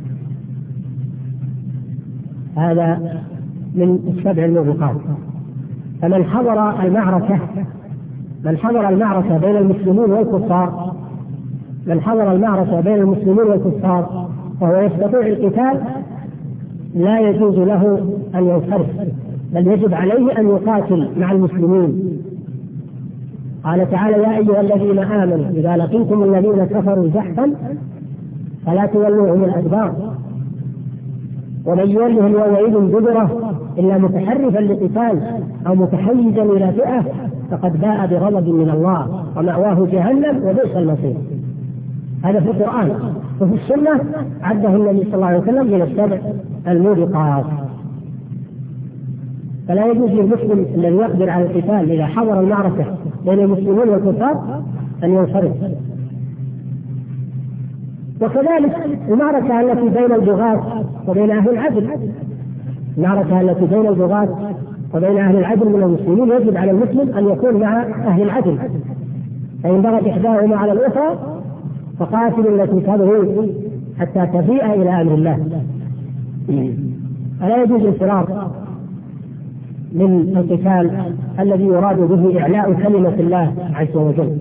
هذا من السبع الموبقات. فمن حضر المعركة من حضر المعركة بين المسلمين والكفار من حضر المعركة بين المسلمين والكفار وهو يستطيع القتال لا يجوز له أن ينصرف، بل يجب عليه أن يقاتل مع المسلمين. قال تعالى: يا أيها الذين آمنوا إذا لقيتم الذين كفروا زحفا فلا تولوهم الأدبار ومن يولهم يومئذ دبره إلا متحرفا لقتال أو متحيزا إلى فئة فقد باء بغضب من الله ومأواه جهنم وبئس المصير. هذا في القرآن. وفي السنة عده النبي صلى الله عليه وسلم من السبع الموبقات. فلا يجوز للمسلم الذي يقدر على القتال إذا حضر المعركة بين المسلمين والكفار أن ينصرف. وكذلك المعركة التي بين البغاة وبين أهل العدل المعركة التي بين البغاة وبين أهل العدل من المسلمين يجب على المسلم أن يكون مع أهل العدل، فإن بغت إحداهما على الأخرى فقاتلوا التي تبغي حتى تفيء إلى أمر الله. ألا يجوز الفرار من القتال الذي يراد به إعلاء كلمة الله عز وجل.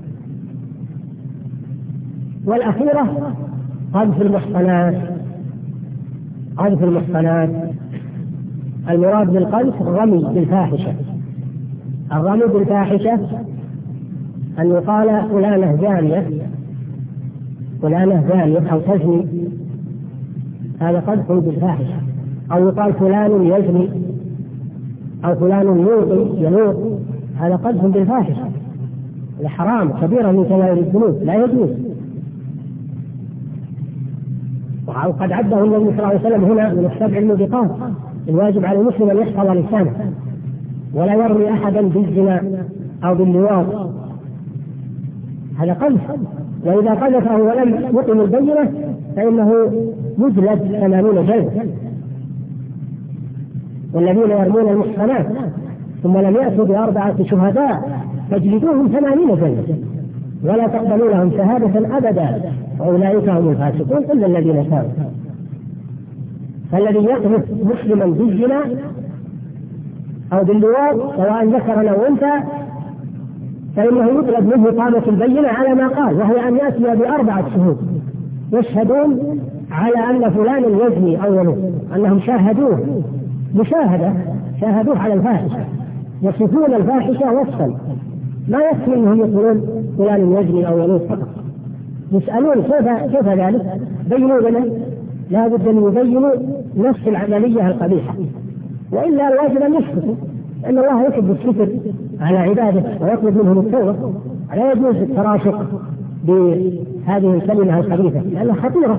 والأخيرة قذف المحصنات. قذف المحصنات المراد بالقذف الرمي بالفاحشة. الرمي بالفاحشة أن يقال فلانة زانية فلانة زانية أو تزني، هذا قذف بالفاحشة. أو يقال فلان يزني أو فلان يوطي يلوط، هذا قذف بالفاحشة، هذا حرام كبيرة من كبائر الذنوب لا يجوز. وقد عده النبي صلى الله عليه وسلم هنا من السبع الموبقات. الواجب على المسلم أن يحفظ لسانه ولا يرمي أحدا بالزنا أو باللواط، هذا قذف. وإذا قذفه ولم يقم البينة فإنه يجلد ثمانين جلدة. والذين يرمون المحصنات ثم لم يأتوا بأربعة شهداء فاجلدوهم ثمانين جلدة ولا تقبلوا لهم شهادة أبدا وأولئك هم الفاسقون إلا الذين تابوا. فالذي يقذف مسلما بالزنا أو باللواط سواء ذكر أو أنثى فإنه يطلب منه إقامة البينة على ما قال، وهي أن يأتي بأربعة شهود يشهدون على أن فلان يزني أو يلوط، أنهم شاهدوه مشاهدة، شاهدوه على الفاحشة، يصفون الفاحشة وصفا، ما يكفي أنهم يقولون فلان يزني أو يلوط فقط، يسألون كيف كيف ذلك؟ بينوا لنا، لا بد أن يبينوا نفس العملية القبيحة، وإلا الواجب أن يسكتوا، لأن الله يحب الستر على عباده ويطلب منهم التوبة. لا يجوز التراشق بهذه الكلمة الخبيثة لأنها خطيرة.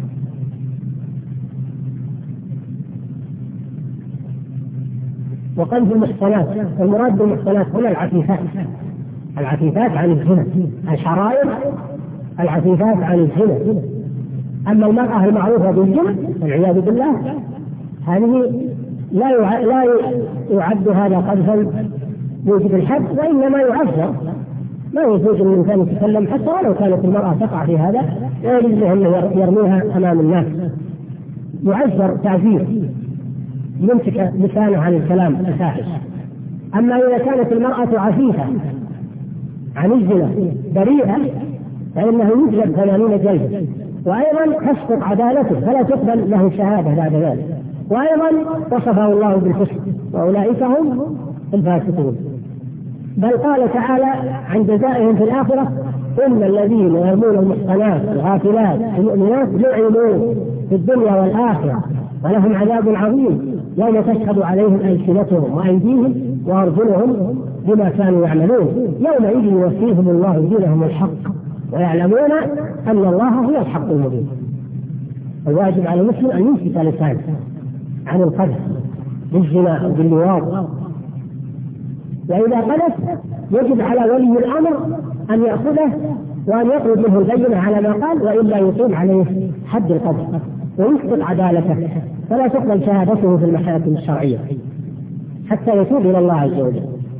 وقذف المحصنات، المراد بالمحصنات هنا العفيفات، العفيفات عن الزنا، الحرائر العفيفات عن الزنا. أما المرأة المعروفة بالزنا والعياذ بالله هذه لا لا يعد هذا قذفا يوجب الحد، وإنما يعذر. ما يجوز أن الإنسان يتكلم حتى ولو كانت المرأة تقع في هذا لا يجوز أن يرميها أمام الناس، يعذر تعذير، يمسك لسانه عن الكلام الفاحش. أما إذا كانت المرأة عفيفة عن الزنا بريئة فإنه يجلب ثمانين جلدة، وأيضا تسقط عدالته فلا تقبل له شهادة بعد ذلك. وأيضا وصفه الله بالفسق وأولئك هم الفاسقون. بل قال تعالى عن جزائهم في الآخرة: إن الذين يرمون المحصنات الغافلات المؤمنات لعنوا في الدنيا والآخرة ولهم عذاب عظيم يوم تشهد عليهم ألسنتهم وأيديهم وأرجلهم بما كانوا يعملون يومئذ يوفيهم الله دينهم الحق ويعلمون أن الله هو الحق المبين. الواجب على المسلم أن يمسك لسانه عن القذف بالزنا وباللواط، وإذا قذف يجب على ولي الأمر أن يأخذه وأن يطلب منه البينة على ما قال، وإلا يقيم عليه حد القذف ويسقط عدالته، فلا تقبل شهادته في المحاكم الشرعية حتى يتوب إلى الله عز وجل.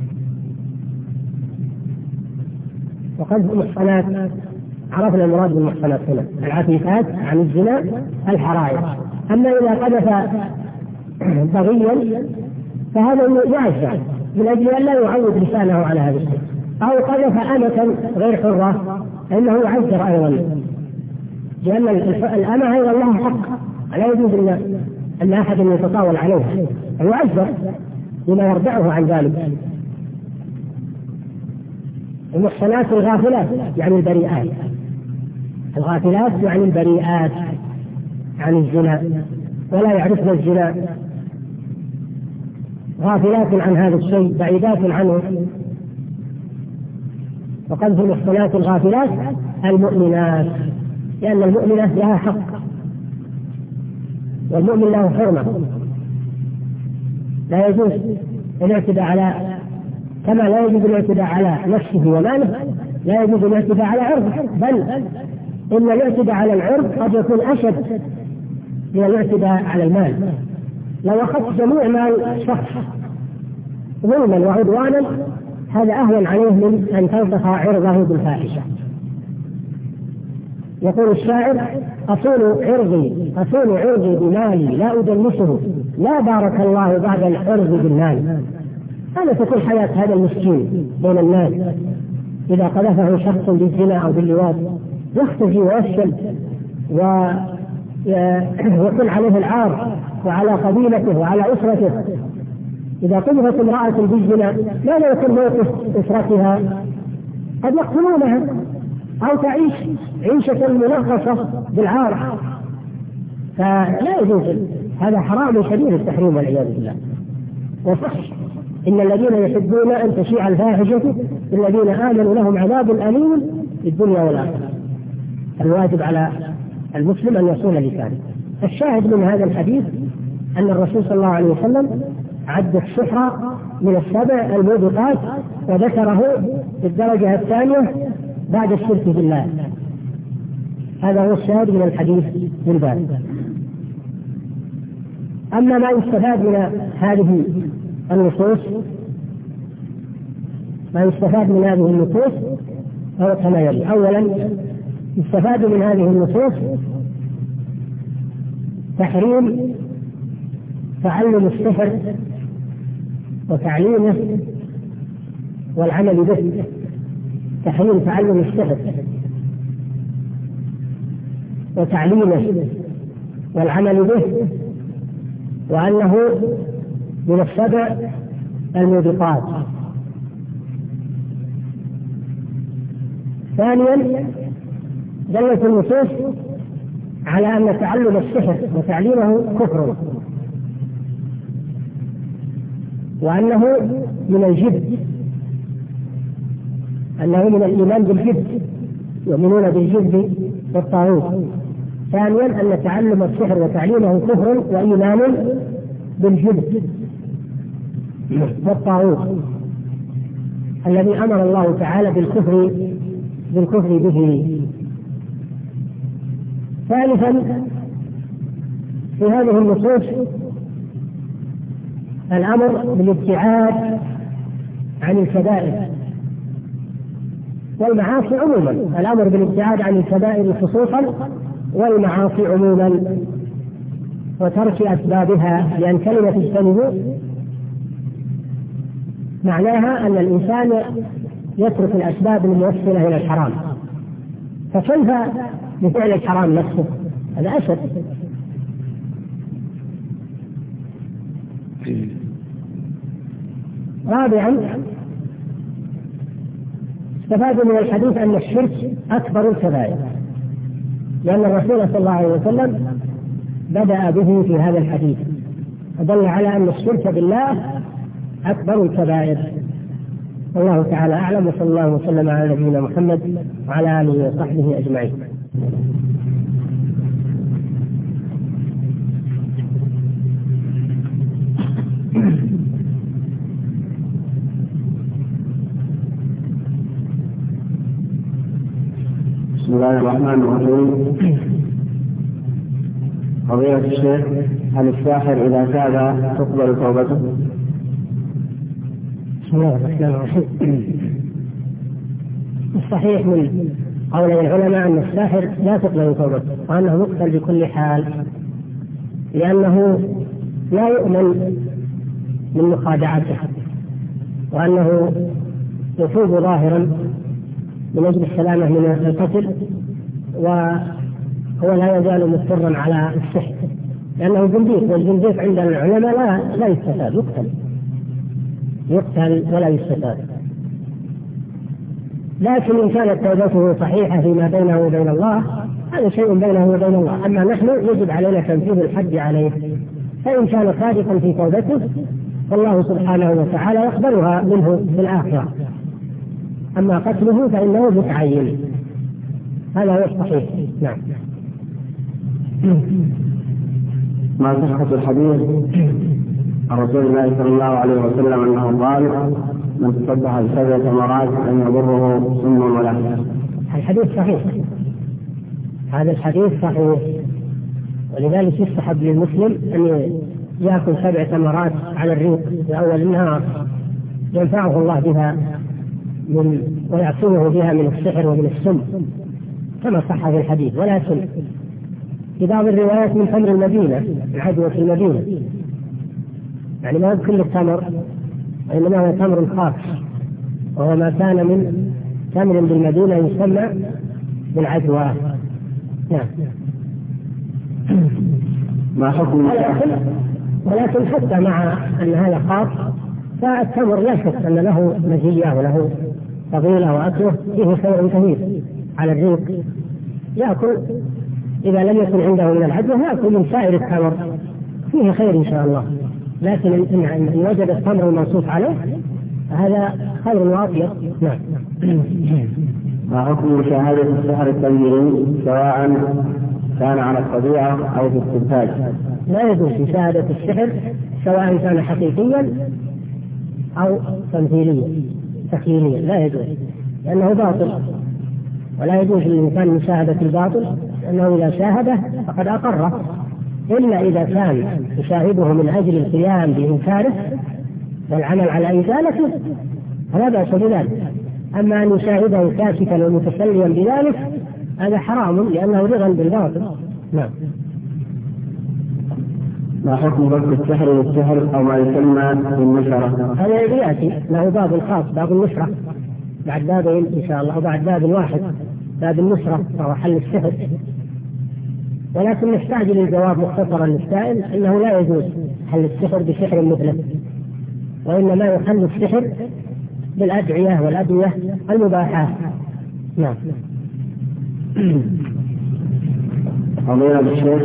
وقذف المحصنات، عرفنا المراد بالمحصنات هنا العفيفات عن الزنا الحرائر. أما إذا قذف بغيا فهذا يعزى من أجل أن لا يعود لسانه على هذا الشيء، أو قذف أمة غير حرة فإنه يعذر أيضا، لأن الأمة أيضا لها حق، لا يجوز أن أحد يتطاول عليها، يعذر بما يردعه عن ذلك. المحصنات الغافلات يعني البريئات، الغافلات يعني البريئات عن الزنا ولا يعرفن الزنا، غافلات عن هذا الشيء بعيدات عنه. وقذف المحصنات الغافلات المؤمنات، لأن المؤمنة لها حق والمؤمن له حرمة، لا يجوز الاعتداء على، كما لا يجوز الاعتداء على نفسه وماله لا يجوز الاعتداء على عرضه، بل إن الاعتداء على العرض قد يكون أشد من الاعتداء على المال. لو أخذت جميع مال شخص ظلما وعدوانا هذا أهون عليه من أن تلتقى عرضه بالفاحشة. يقول الشاعر: أصون عرضي أصون عرضي بمالي لا أدنسه، لا بارك الله بعد العرض بالمال. هذا تكون حياة هذا المسكين بين الناس إذا قذفه شخص بالزنا أو باللواط، يختفي ويفشل ويكون عليه العار وعلى قبيلته وعلى أسرته. إذا قذفت امرأة بالزنا ماذا يكون موقف أسرتها؟ قد يقتلونها أو تعيش عيشة منغصة بالعار، فلا يجوز، هذا حرام شديد التحريم والعياذ بالله. وصح إن الذين يحبون أن تشيع الفاحشة الذين آمنوا لهم عذاب أليم في الدنيا والآخرة. الواجب على المسلم أن يصون لسانه. الشاهد من هذا الحديث أن الرسول صلى الله عليه وسلم عد السحر من السبع الموبقات وذكره في الدرجة الثانية بعد الشرك بالله. هذا هو الشاهد من الحديث من ذلك. أما ما يستفاد من هذه النصوص ما يستفاد من هذه النصوص هو كما يلي: أولا يستفاد من هذه النصوص تحريم تعلم السحر وتعليمه والعمل به، تحريم تعلم السحر وتعليمه والعمل به، وأنه من السبع الموبقات. ثانيا دلت النصوص على أن تعلم السحر وتعليمه كفر، وأنه من الجبت، أنه من الإيمان بالجبت، يؤمنون بالجبت والطاغوت. ثانيا أن تعلم السحر وتعليمه كفر وإيمان بالجبت والطاغوت الذي أمر الله تعالى بالكفر بالكفر به. ثالثا في هذه النصوص الأمر بالابتعاد عن الكبائر والمعاصي عموما، الأمر بالابتعاد عن الكبائر خصوصا والمعاصي عموما، وترك أسبابها، لأن كلمة اجتنبوا معناها أن الإنسان يترك الأسباب الموصلة إلى الحرام، فكيف بفعل الحرام نفسه؟ هذا أشد. رابعا استفاد من الحديث أن الشرك أكبر الكبائر، لأن الرسول صلى الله عليه وسلم بدأ به في هذا الحديث، ودل على أن الشرك بالله أكبر الكبائر، والله تعالى أعلم، وصلى الله وسلم على نبينا محمد وعلى آله وصحبه أجمعين. بسم الله الرحمن الرحيم. فضيلة الشيخ، هل الساحر إذا تاب تقبل توبته؟ بسم الله الرحمن الرحيم. الصحيح من قول العلماء أن الساحر لا تقبل توبته، وأنه يقتل بكل حال، لأنه لا يؤمن من مخادعته، وأنه يتوب ظاهرا من أجل السلامة من القتل، وهو لا يزال مصرا على السحر، لأنه زنديق، والزنديق عند العلماء لا لا يستفاد، يقتل يقتل ولا يستفاد. لكن إن كانت توبته صحيحة فيما بينه وبين الله هذا شيء بينه وبين الله، أما نحن يجب علينا تنفيذ الحد عليه، فإن كان صادقا في توبته فالله سبحانه وتعالى يقبلها منه في الآخرة، أما قتله فإنه متعين. هذا هو الصحيح. نعم. ما صحة الحديث عن رسول الله صلى الله عليه وسلم أنه قال: من تصدق بسبع تمرات لم يضره سم ولا حسد؟ الحديث صحيح، هذا الحديث صحيح، ولذلك يستحب للمسلم أن يأكل سبع تمرات على الريق في أول النهار ينفعه الله بها من ويعصمه بها من السحر ومن السم كما صح في الحديث. ولكن في بعض الروايات من تمر المدينة، العدوى في المدينة، يعني ما هو كل التمر، وإنما هو تمر خاص، وهو ما كان من تمر بالمدينة يسمى بالعدوى. نعم. ما حكم ولكن, ولكن حتى مع أن هذا خاص، فالتمر لا شك أن له مزية وله فضيلة، وأكله فيه خير كثير على الريق، يأكل إذا لم يكن عنده من العدوى يأكل من سائر التمر فيه خير إن شاء الله. لكن إن وجد التمر المنصوص عليه هذا خير واطيب. نعم. ما حكم مشاهدة السحر التنجيري سواء كان على الطبيعة أو في التنتاج؟ لا يجوز مشاهدة السحر سواء كان حقيقيا أو تمثيليا تخيليا، لا يجوز، لأنه باطل، ولا يجوز للإنسان مشاهدة الباطل، لأنه إذا شاهده فقد أقره، إلا إذا كان يشاهده من أجل القيام بإنكاره والعمل على إزالته فلا بأس بذلك. أما أن يشاهده ساكتا ومتسليا بذلك هذا حرام، لأنه رضا بالباطل. نعم. ما حكم ضبط السحر والسحر أو ما يسمى بالنشرة؟ هذا يأتي له باب خاص، باب النشرة، بعد بابين إن شاء الله، وبعد باب واحد باب النشرة وهو حل السحر. ولكن نحتاج للجواب مختصرا للسائل أنه لا يجوز حل السحر بسحر مثله، وإنما يحل السحر بالأدعية والأدوية المباحة. نعم. فضيلة الشيخ،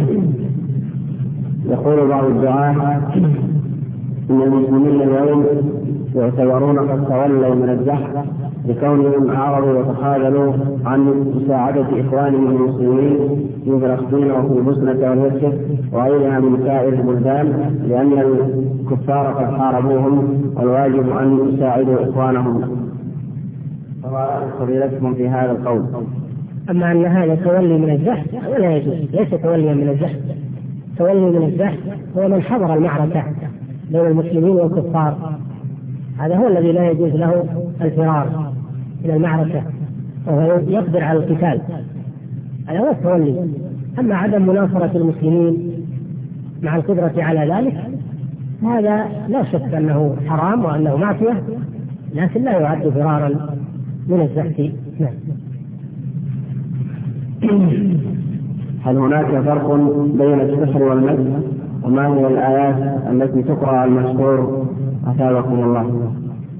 يقول بعض الدعاة إن المسلمين اليوم يعتبرون قد تولوا من الزحف لكونهم أعرضوا وتخاذلوا عن مساعدة إخوانهم المسلمين في فلسطين وفي البوسنة والهرسك وغيرها من سائر البلدان، لأن الكفار قد حاربوهم والواجب أن يساعدوا إخوانهم. فما فضيلتكم في هذا القول؟ أما أن هذا تولي من الزحف ولا يجوز، ليس توليا من الزحف. تولي من الزحف هو من حضر المعركة بين المسلمين والكفار، هذا هو الذي لا يجوز له الفرار إلى المعركة وهو يقدر على القتال، هذا هو التولي. أما عدم مناصرة المسلمين مع القدرة على ذلك هذا لا شك أنه حرام وأنه معصية، لكن لا يعد فرارا من الزحف. نعم. هل هناك فرق بين السحر والمس؟ وما هي الآيات التي تقرأ المشهور أثابكم الله؟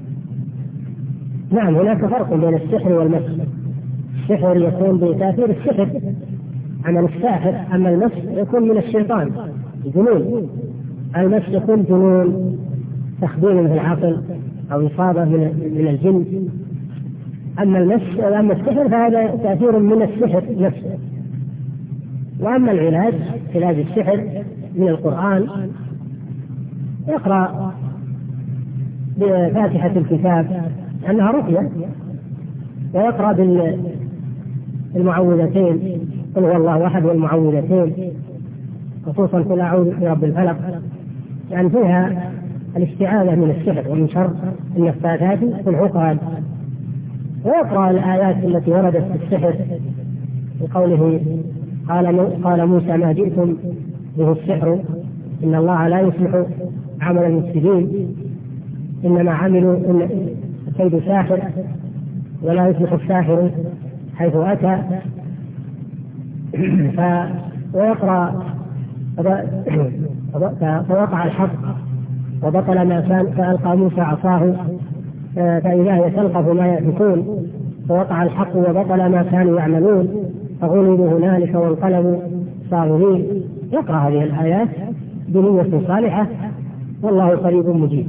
نعم، هناك فرق بين السحر والمس. السحر يكون بتأثير السحر عمل الساحر، أما المس يكون من الشيطان جنون. المس يكون جنون، تخدير في العقل، أو إصابة من من الجن. أما المس أما السحر فهذا تأثير من السحر نفسه. وأما العلاج علاج السحر من القرآن، يقرأ بفاتحة الكتاب أنها رقية، ويقرأ بالمعوذتين قل هو الله أحد والمعوذتين، خصوصا قل أعوذ برب الفلق، يعني فيها الاستعاذة من السحر ومن شر النفاثات في العقد. ويقرأ الآيات التي وردت في السحر بقوله قال قال موسى ما جئتم به السحر إن الله لا يصلح عمل المفسدين إنما عملوا إن كيد ساحر ولا يصلح الساحر حيث أتى. ويقرأ فوقع الحق وبطل ما كان فألقى موسى عصاه فإذا هي تلقف ما يأفكون فوقع الحق وبطل ما كانوا يعملون فغلبوا هنالك وانقلبوا صاغرين. يقرأ هذه الآيات بنية صالحة والله قريب مجيب.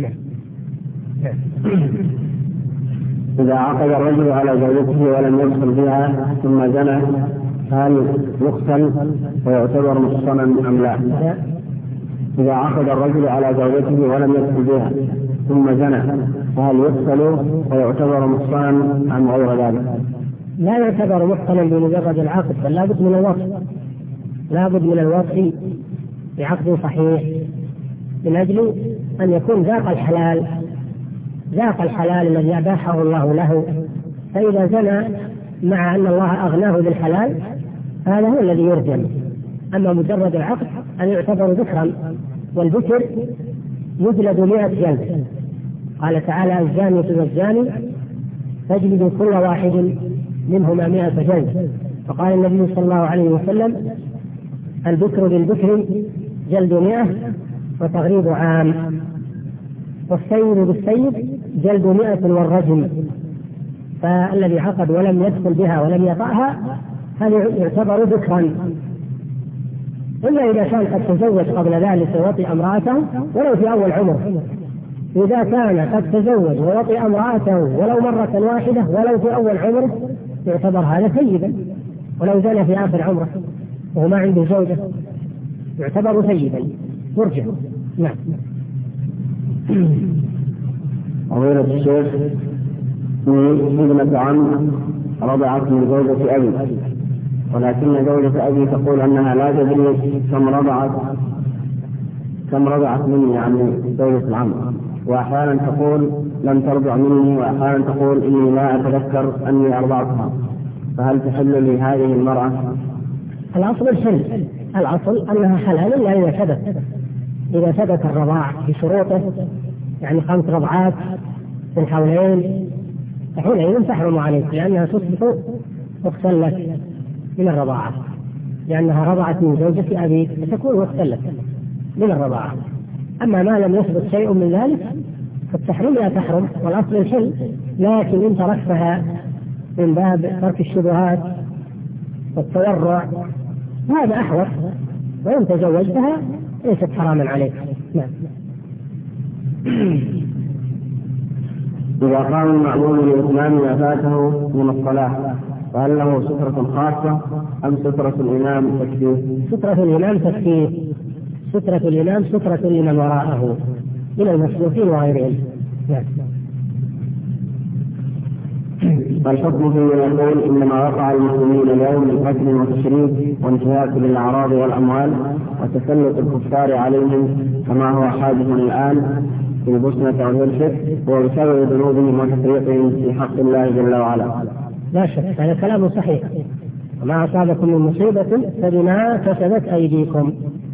إذا عقد الرجل على زوجته ولم يدخل بها ثم زنى هل يقتل ويعتبر محصنا أم لا؟ إذا عقد الرجل على زوجته ولم يدخل بها ثم زنى هل يقتل ويعتبر محصنا أم غير ذلك؟ لا يعتبر محصنا بمجرد العقد، بل لابد من الوطء، لابد من الوطء بعقد صحيح من أجل أن يكون ذاق الحلال ذاق الحلال الذي أباحه الله له. فإذا زنى مع أن الله أغناه بالحلال هذا هو الذي يرجم. أما مجرد العقد أن يعتبر ذكرا، والذكر يجلد مئة جلد. قال تعالى الزانية والزاني فاجلدوا كل واحد منهما مئة جلد. فقال النبي صلى الله عليه وسلم الذكر بالذكر جلد مئة وتغريب عام، والسيد بالسيد جلد مئة والرجم. فالذي عقد ولم يدخل بها ولم يطأها هذا يعتبر ذكرا، إلا إذا كان قد تزوج قبل ذلك ووطئ امرأته ولو في أول عمره. إذا كان قد تزوج ووطئ امرأته ولو مرة واحدة ولو في أول عمره يعتبر هذا سيدا، ولو زنى في آخر عمره وهو ما عنده زوجة يعتبر سيدا يرجع. نعم. أغير الشيخ ابنة عم رضعت من زوجة أبي، ولكن زوجة أبي تقول أنها لا تدري كم رضعت كم رضعت مني يعني زوجة العم، وأحيانا تقول لم ترضع مني، وأحيانا تقول إني لا أتذكر أني أرضعتها، فهل تحل لي هذه المرأة؟ الأصل الحل، الأصل أنها حلال إلا إذا ثبت إذا ثبت الرضاع بشروطه، يعني خمس رضعات في الحولين، فحينئذ تحرم عليك لأنها تصبح أختا لك من الرضاعة، لأنها رضعت من زوجة أبيك فتكون أختا لك من الرضاعة. أما ما لم يثبت شيء من ذلك فالتحريم لا تحرم، والأصل الحل، لكن إن تركتها من باب ترك الشبهات والتورع هذا أحوط، وإن تزوجتها ليست حراما عليك. نعم. إذا قام المأموم لإتمام ما فاته من الصلاة فهل له سترة خاصة أم سترة الإمام تكفيه؟ سترة الإمام تكفيه، سترة الإمام سترة لمن وراءه من المسلوكين وغيرهم. نعم. الحكم فيما يقول إنما وقع المسلمين اليوم من قتل وتشريد وانتهاك للأعراض والأموال وتسلط الكفار عليهم كما هو حادث الآن في البوسنة والهرسك، وبسبب ذنوبهم وتفريطهم في حق الله جل وعلا. لا شك هذا كلام صحيح، وما أصابكم من مصيبة فبما كسبت أيديكم.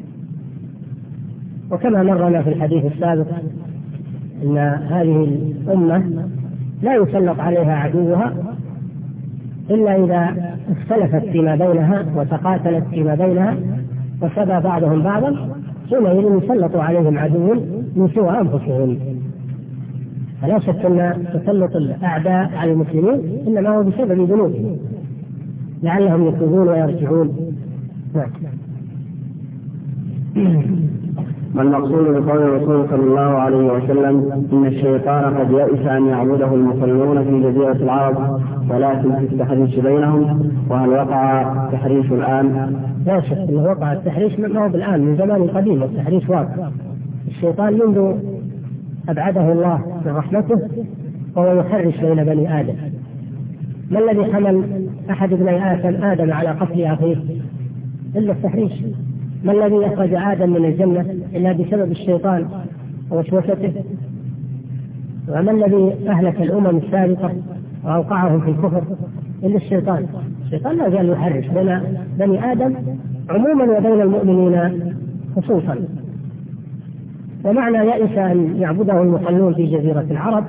وكما مرنا في الحديث السابق أن هذه الأمة لا يسلط عليها عدوها إلا إذا اختلفت فيما بينها وتقاتلت فيما بينها وسبى بعضهم بعضا، حينئذ يسلط عليهم عدو من سوى أنفسهم. فلا شك أن تسلط الأعداء على المسلمين إنما هو بسبب ذنوبهم لعلهم يتوبون ويرجعون. ما المقصود بقول الرسول صلى الله عليه وسلم إن الشيطان قد يئس أن يعبده المصلون في جزيرة العرب ولكن في التحريش بينهم؟ وهل وقع التحريش الآن؟ لا شك أنه وقع التحريش، ما هو بالآن، من زمان قديم التحريش واقع. الشيطان منذ أبعده الله من رحمته وهو يحرش بين بني آدم. ما الذي حمل أحد ابني آدم آدم على قتل أخيه إلا التحريش؟ ما الذي أخرج آدم من الجنة إلا بسبب الشيطان ووسوسته؟ وما الذي أهلك الأمم السابقة وأوقعهم في الكفر إلا الشيطان؟ الشيطان لا زال يحرش بين بني آدم عموما وبين المؤمنين خصوصا. ومعنى يئس أن يعبده المصلون في جزيرة العرب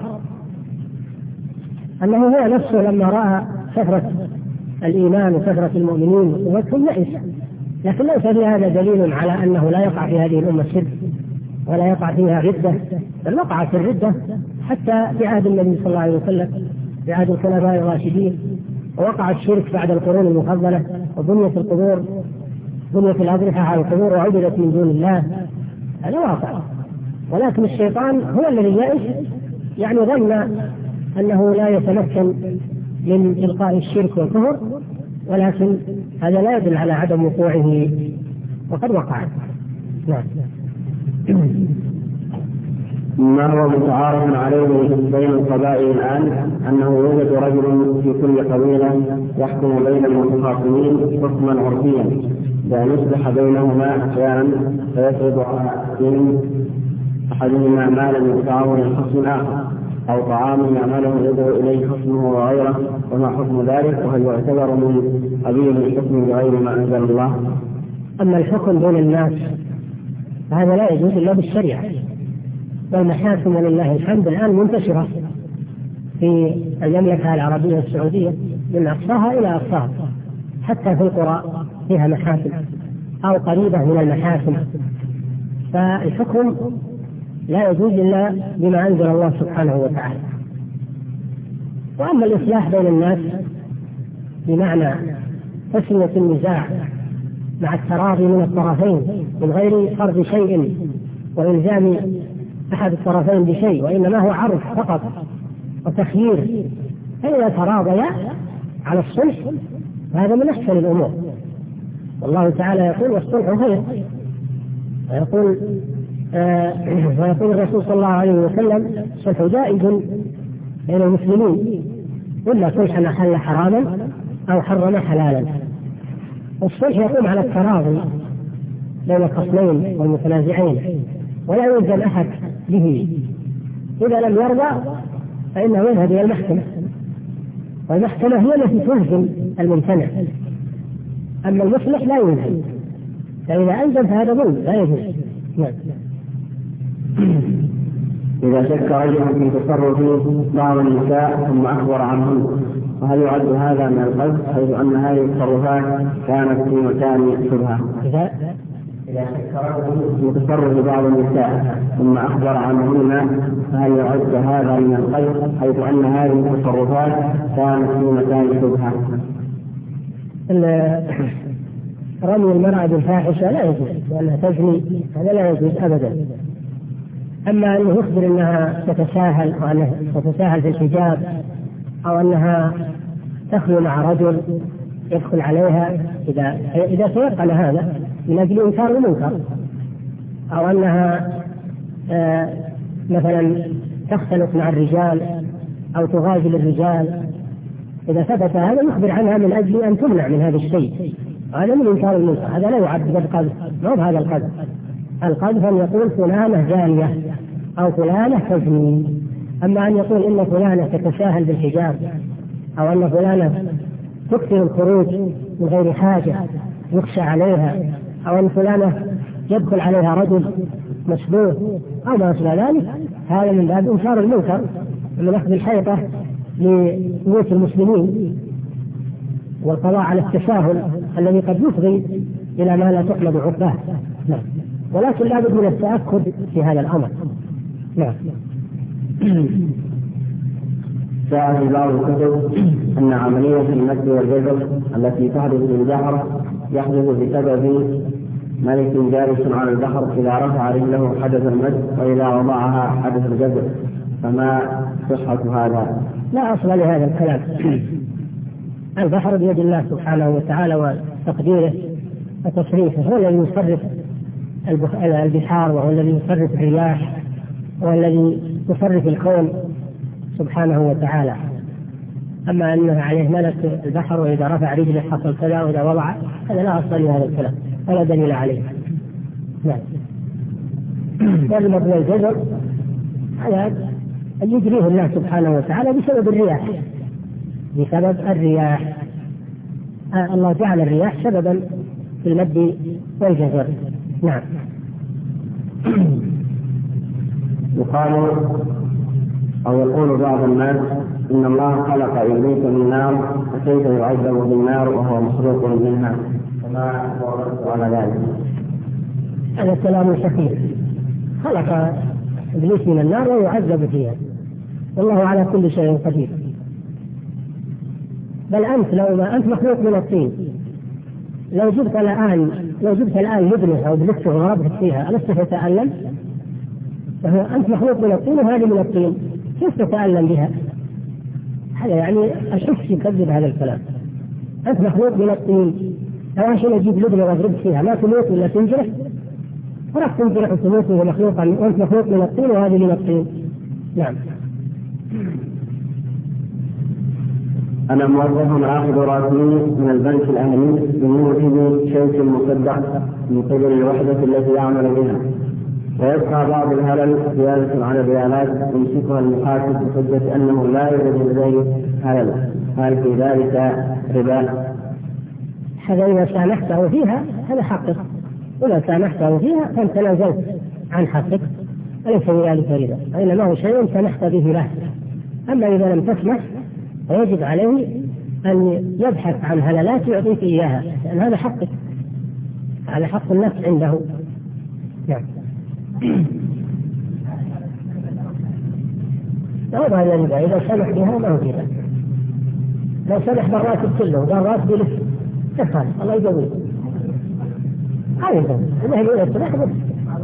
أنه هو نفسه لما رأى كثرة الإيمان وكثرة المؤمنين وجههم يئس، لكن ليس في هذا دليل على أنه لا يقع في هذه الأمة الشرك ولا يقع فيها ردة، بل وقع في الردة حتى في عهد النبي صلى الله عليه وسلم، في عهد الخلفاء الراشدين، ووقع الشرك بعد القرون المفضلة، وبنيت القبور بنيت الأضرحة على القبور وعبدت من دون الله، هذا واقع. ولكن الشيطان هو الذي يئس، يعني ظن أنه لا يتمكن من إلقاء الشرك والكفر، ولكن هذا لا يدل على عدم وقوعه وقد وقع. نعم. ما هو متعارف عليه بين القبائل الآن أنه يوجد رجل في كل قبيلة يحكم بين المتخاصمين حكما عرفيا بأن يصلح بينهما أحيانا فيفرض على أحدهما مالا يدفعه للخصم الآخر أو طعام يعمله يدعو إليه خصمه وغيره، وما حكم ذلك؟ وهل يعتبر من قبيل الحكم بغير ما أنزل الله؟ أما الحكم بين الناس فهذا لا يجوز إلا بالشريعة، والمحاكم ولله الحمد الآن منتشرة في المملكة العربية السعودية من أقصاها إلى أقصاها، حتى في القرى فيها محاكم أو قريبة من المحاكم. فالحكم لا يجوز إلا بما أنزل الله سبحانه وتعالى. وأما الإصلاح بين الناس بمعنى تسوية النزاع مع التراضي من الطرفين من غير فرض شيء وإلزام أحد الطرفين بشيء، وإنما هو عرض فقط وتخيير، فإذا تراضيا على الصلح هذا من أحسن الأمور. والله تعالى يقول والصلح خير، ويقول آه ويقول الرسول صلى الله عليه وسلم الصلح جائز بين المسلمين إلا صلحا أحل حراما أو حرم حلالا. والصلح يقوم على التراضي بين الخصمين والمتنازعين ولا يلزم أحد به. إذا لم يرضى فإنه يذهب إلى المحكمة، والمحكمة هي التي تلزم الممتنع، أما المصلح لا يلزم، فإذا ألزم فهذا ظلم لا يجوز. نعم. إذا شك رجل في تصرف بعض النساء ثم أخبر عنه، وهل يعد هذا من القذف حيث أن هذه التصرفات كانت في مكان شبهة؟ إذا شك رجل في تصرف بعض النساء ثم أخبر عنهن فهل يعد هذا من القذف حيث أن هذه التصرفات كانت في مكان شبهة؟ رمي المرأة بالفاحشة لا يجوز، لأنها تزني، هذا لا يجوز أبدا. أما أنه يخبر أنها تتساهل أو أنها تتساهل في الحجاب أو أنها تخلو مع رجل يدخل عليها إذا إذا تيقن هذا من أجل إنكار المنكر، أو أنها آه مثلا تختلط مع الرجال أو تغازل الرجال، إذا ثبت هذا يخبر عنها من أجل أن تمنع من هذا الشيء، هذا من إنكار المنكر، هذا لا يعد بالقذف، ما هو هذا القذف. القذف أن يقول فلانة زانية أو فلانة تزني. أما أن يقول إن فلانة تتساهل بالحجاب أو أن فلانة تكثر الخروج من غير حاجة يخشى عليها، أو أن فلانة يدخل عليها رجل مشبوه أو ما أشبه ذلك، هذا من باب إنكار المنكر من أخذ الحيطة لبيوت المسلمين والقضاء على التساهل الذي قد يفضي إلى ما لا تحمد عقباه. نعم. ولكن لا بد من التأكد في هذا الأمر. نعم. جاء في بعض الكتب أن عملية المد والجزر التي تحدث في البحر يحدث بسبب ملك جالس على البحر إذا رفع رجله حدث المد وإذا وضعها حدث الجزر، فما صحة هذا؟ لا أصل لهذا الكلام. البحر بيد الله سبحانه وتعالى وتقديره وتصريفه، هو الذي يصرف البحار وهو الذي يصرف الرياح وهو الذي يصرف الكون سبحانه وتعالى. أما أنه عليه ملك البحر وإذا رفع رجله حصل كذا وإذا وضع، هذا لا أصل لهذا الكلام ولا دليل عليه. نعم. والمد والجزر هذا يجريه الله سبحانه وتعالى بسبب الرياح، بسبب الرياح. آه الله جعل الرياح سببا في المد والجزر. نعم. يقال أو يقول بعض الناس إن الله خلق إبليس من نار فكيف يعذب بالنار وهو مخلوق منها، فما هو الرد على ذلك؟ هذا كلام خفيف. خلق إبليس من النار ويعذب فيها، والله على كل شيء قدير. بل أنت لو ما أنت مخلوق من الطين، لو جبت الآن لو جبت الآن لبنه أو بلفته وضربت فيها ألست تتألم؟ أنت مخلوق من الطين وهذه من الطين، كيف تتألم بها؟ هذا يعني الحس يكذب هذا الكلام. أنت مخلوق من الطين، لو عشان أجيب لبنه وأضرب فيها ما تموت ولا تنجرح؟ وراح تنجرح وتموت وهي مخلوقا وأنت مخلوق من الطين وهذه من الطين. نعم. أنا موظف آخذ راتبي من البنك الأهلي بموجب شيك مصدق من قبل الوحدة التي أعمل بها، ويبقى بعض الهلل زيادة على الريالات يمسكها المحاسب بحجة أنه لا يوجد لديه هلل، هل في ذلك ربا؟ هذا إذا سامحته فيها هذا حقك، وإذا سامحته فيها فأنت نزلت عن حقك، وليس ذلك ربا، إنما هو شيء سمحت به له. أما إذا لم تسمح فيجب عليه أن يبحث عن هللات يعطيك إياها، لأن هذا حقك، هذا حق النفس عنده. نعم. هذا الربا إذا سمح بها ما هو ربا. لو سمح بالراتب كله والراتب يلف تفعل الله يجوز، هذا يجوز. إذا هي السماح بس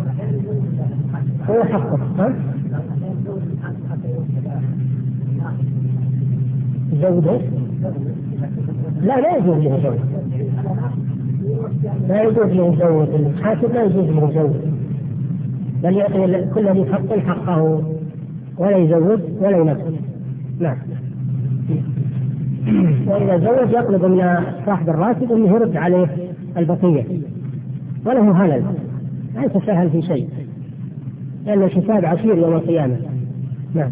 هو حقك. ها؟ زوجه؟ لا لا يجوز له زوج، لا يجوز له زوج، الحاكم لا يجوز له زوج، بل يعطي كل ذي حق حقه ولا يزوج ولا ينفذ. نعم. وإذا زوج يطلب من صاحب الراتب أنه يرد عليه البقية وله هلل، لا يتساهل في شيء، لأن الحساب عسير يوم القيامة. نعم.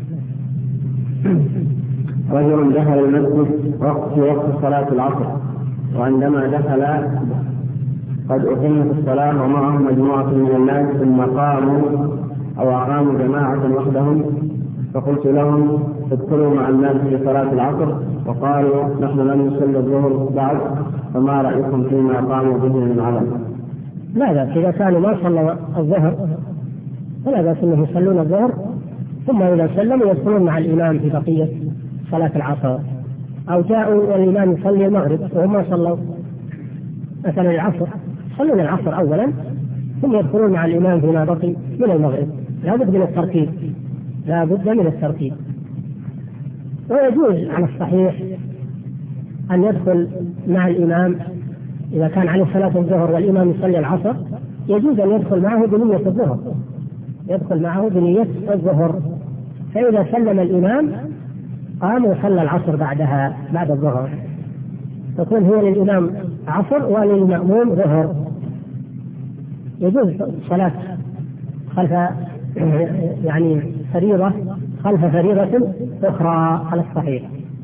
رجل دخل المسجد في وقت صلاة العصر، وعندما دخل قد أقيمت الصلاة ومعهم مجموعة من الناس، ثم قاموا أو أقاموا جماعة وحدهم، فقلت لهم ادخلوا مع الناس في صلاة العصر، وقالوا نحن لم نصلي الظهر بعد، فما رأيكم فيما قاموا به من عمل؟ لا بأس إذا كانوا ما صلوا الظهر فلا بأس أنهم يصلون الظهر، ثم إذا سلموا يدخلون مع الإمام في بقية صلاة العصر، أو جاءوا والإمام يصلي المغرب وهم ما صلوا مثلا العصر، يصلون العصر أولا ثم يدخلون مع الإمام فيما بقي من المغرب. لا بد من الترتيب، لا بد من الترتيب. ويجوز على الصحيح أن يدخل مع الإمام إذا كان عليه صلاة الظهر والإمام يصلي العصر، يجوز أن يدخل معه بنية الظهر، يدخل معه بنية الظهر، فإذا سلم الإمام قام وصلى العصر بعدها بعد الظهر، تكون هي للإمام عصر وللمأموم ظهر. يجوز صلاة خلف يعني فريضة خلف فريضة أخرى على الصحيح،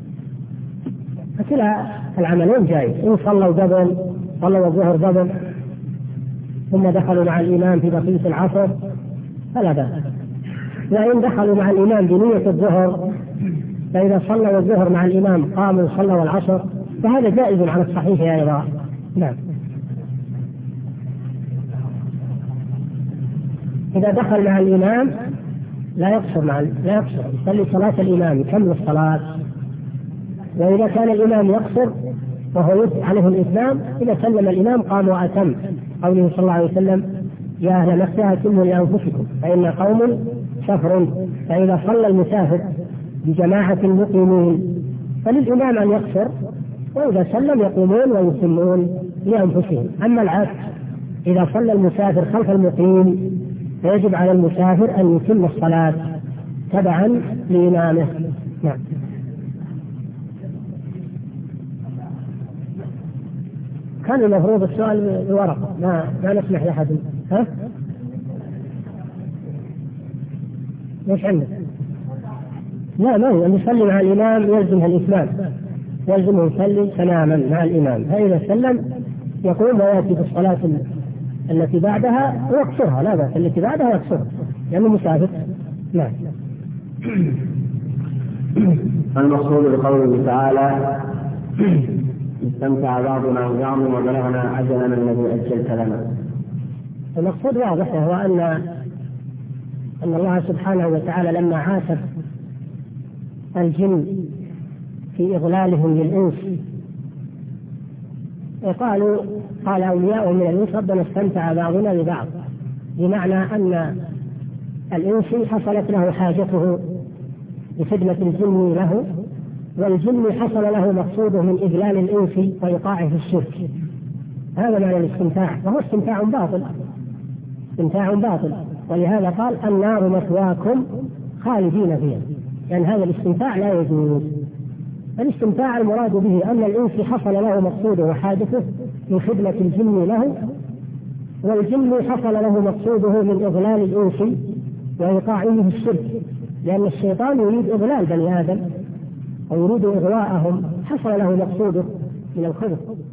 فكلا العملين جائز. إن صلوا قبل صلوا الظهر قبل ثم دخلوا مع الإمام في بقية العصر فلا بأس، وإن دخلوا مع الإمام بنية الظهر فإذا صلوا الظهر مع الإمام قاموا وصلوا العصر فهذا جائز على الصحيح يا أيضا. نعم. إذا دخل مع الإمام لا يقصر مع لا يقصر يصلي صلاة الإمام يكمل الصلاة، وإذا كان الإمام يقصر وهو عليه الإتمام إذا سلم الإمام قام وأتم قوله صلى الله عليه وسلم: يا أهل مكة أتموا لأنفسكم فإن قوم سفر. فإذا صلى المسافر بجماعة المقيمين فللإمام أن يقصر، وإذا سلم يقومون ويتمون لأنفسهم. أما العكس، إذا صلى المسافر خلف المقيم فيجب على المسافر أن يتم الصلاة تبعا لإمامه. نعم. كان المفروض السؤال بورقة، ما ما نسمح لأحد. ها؟ ليش عندك؟ لا، ما هو أن يصلي مع الإمام يلزمها الإتمام، يلزمه يصلي تماما مع الإمام، فإذا سلم يقوم ويأتي بالصلاة التي بعدها ويقصرها، لا بأس، التي بعدها يقصرها لأنه مسافر. نعم. المقصود بقوله تعالى: استمتع بعضنا ببعض وبلغنا أجلنا الذي أجلت لنا. المقصود واضح، وهو أن أن الله سبحانه وتعالى لما عاتب الجن في إضلالهم للإنس وقالوا قال أولياء من الإنس: ربنا استمتع بعضنا ببعض، بمعنى أن الإنس حصلت له حاجته بخدمة الجن له، والجن حصل له مقصوده من إذلال الإنس وإيقاعه في الشرك. هذا معنى الاستمتاع، وهو استمتاع باطل، استمتاع باطل. ولهذا قال: النار مثواكم خالدين فيها، لأن هذا الاستمتاع لا يجوز. الاستمتاع المراد به أن الإنس حصل له مقصوده وحاجته من خدمة الجن له، والجن حصل له مقصوده من إضلال الإنس وإيقاعه في الشرك، لأن الشيطان يريد إضلال بني آدم ويريد إغواءهم، حصل له مقصوده من الخبث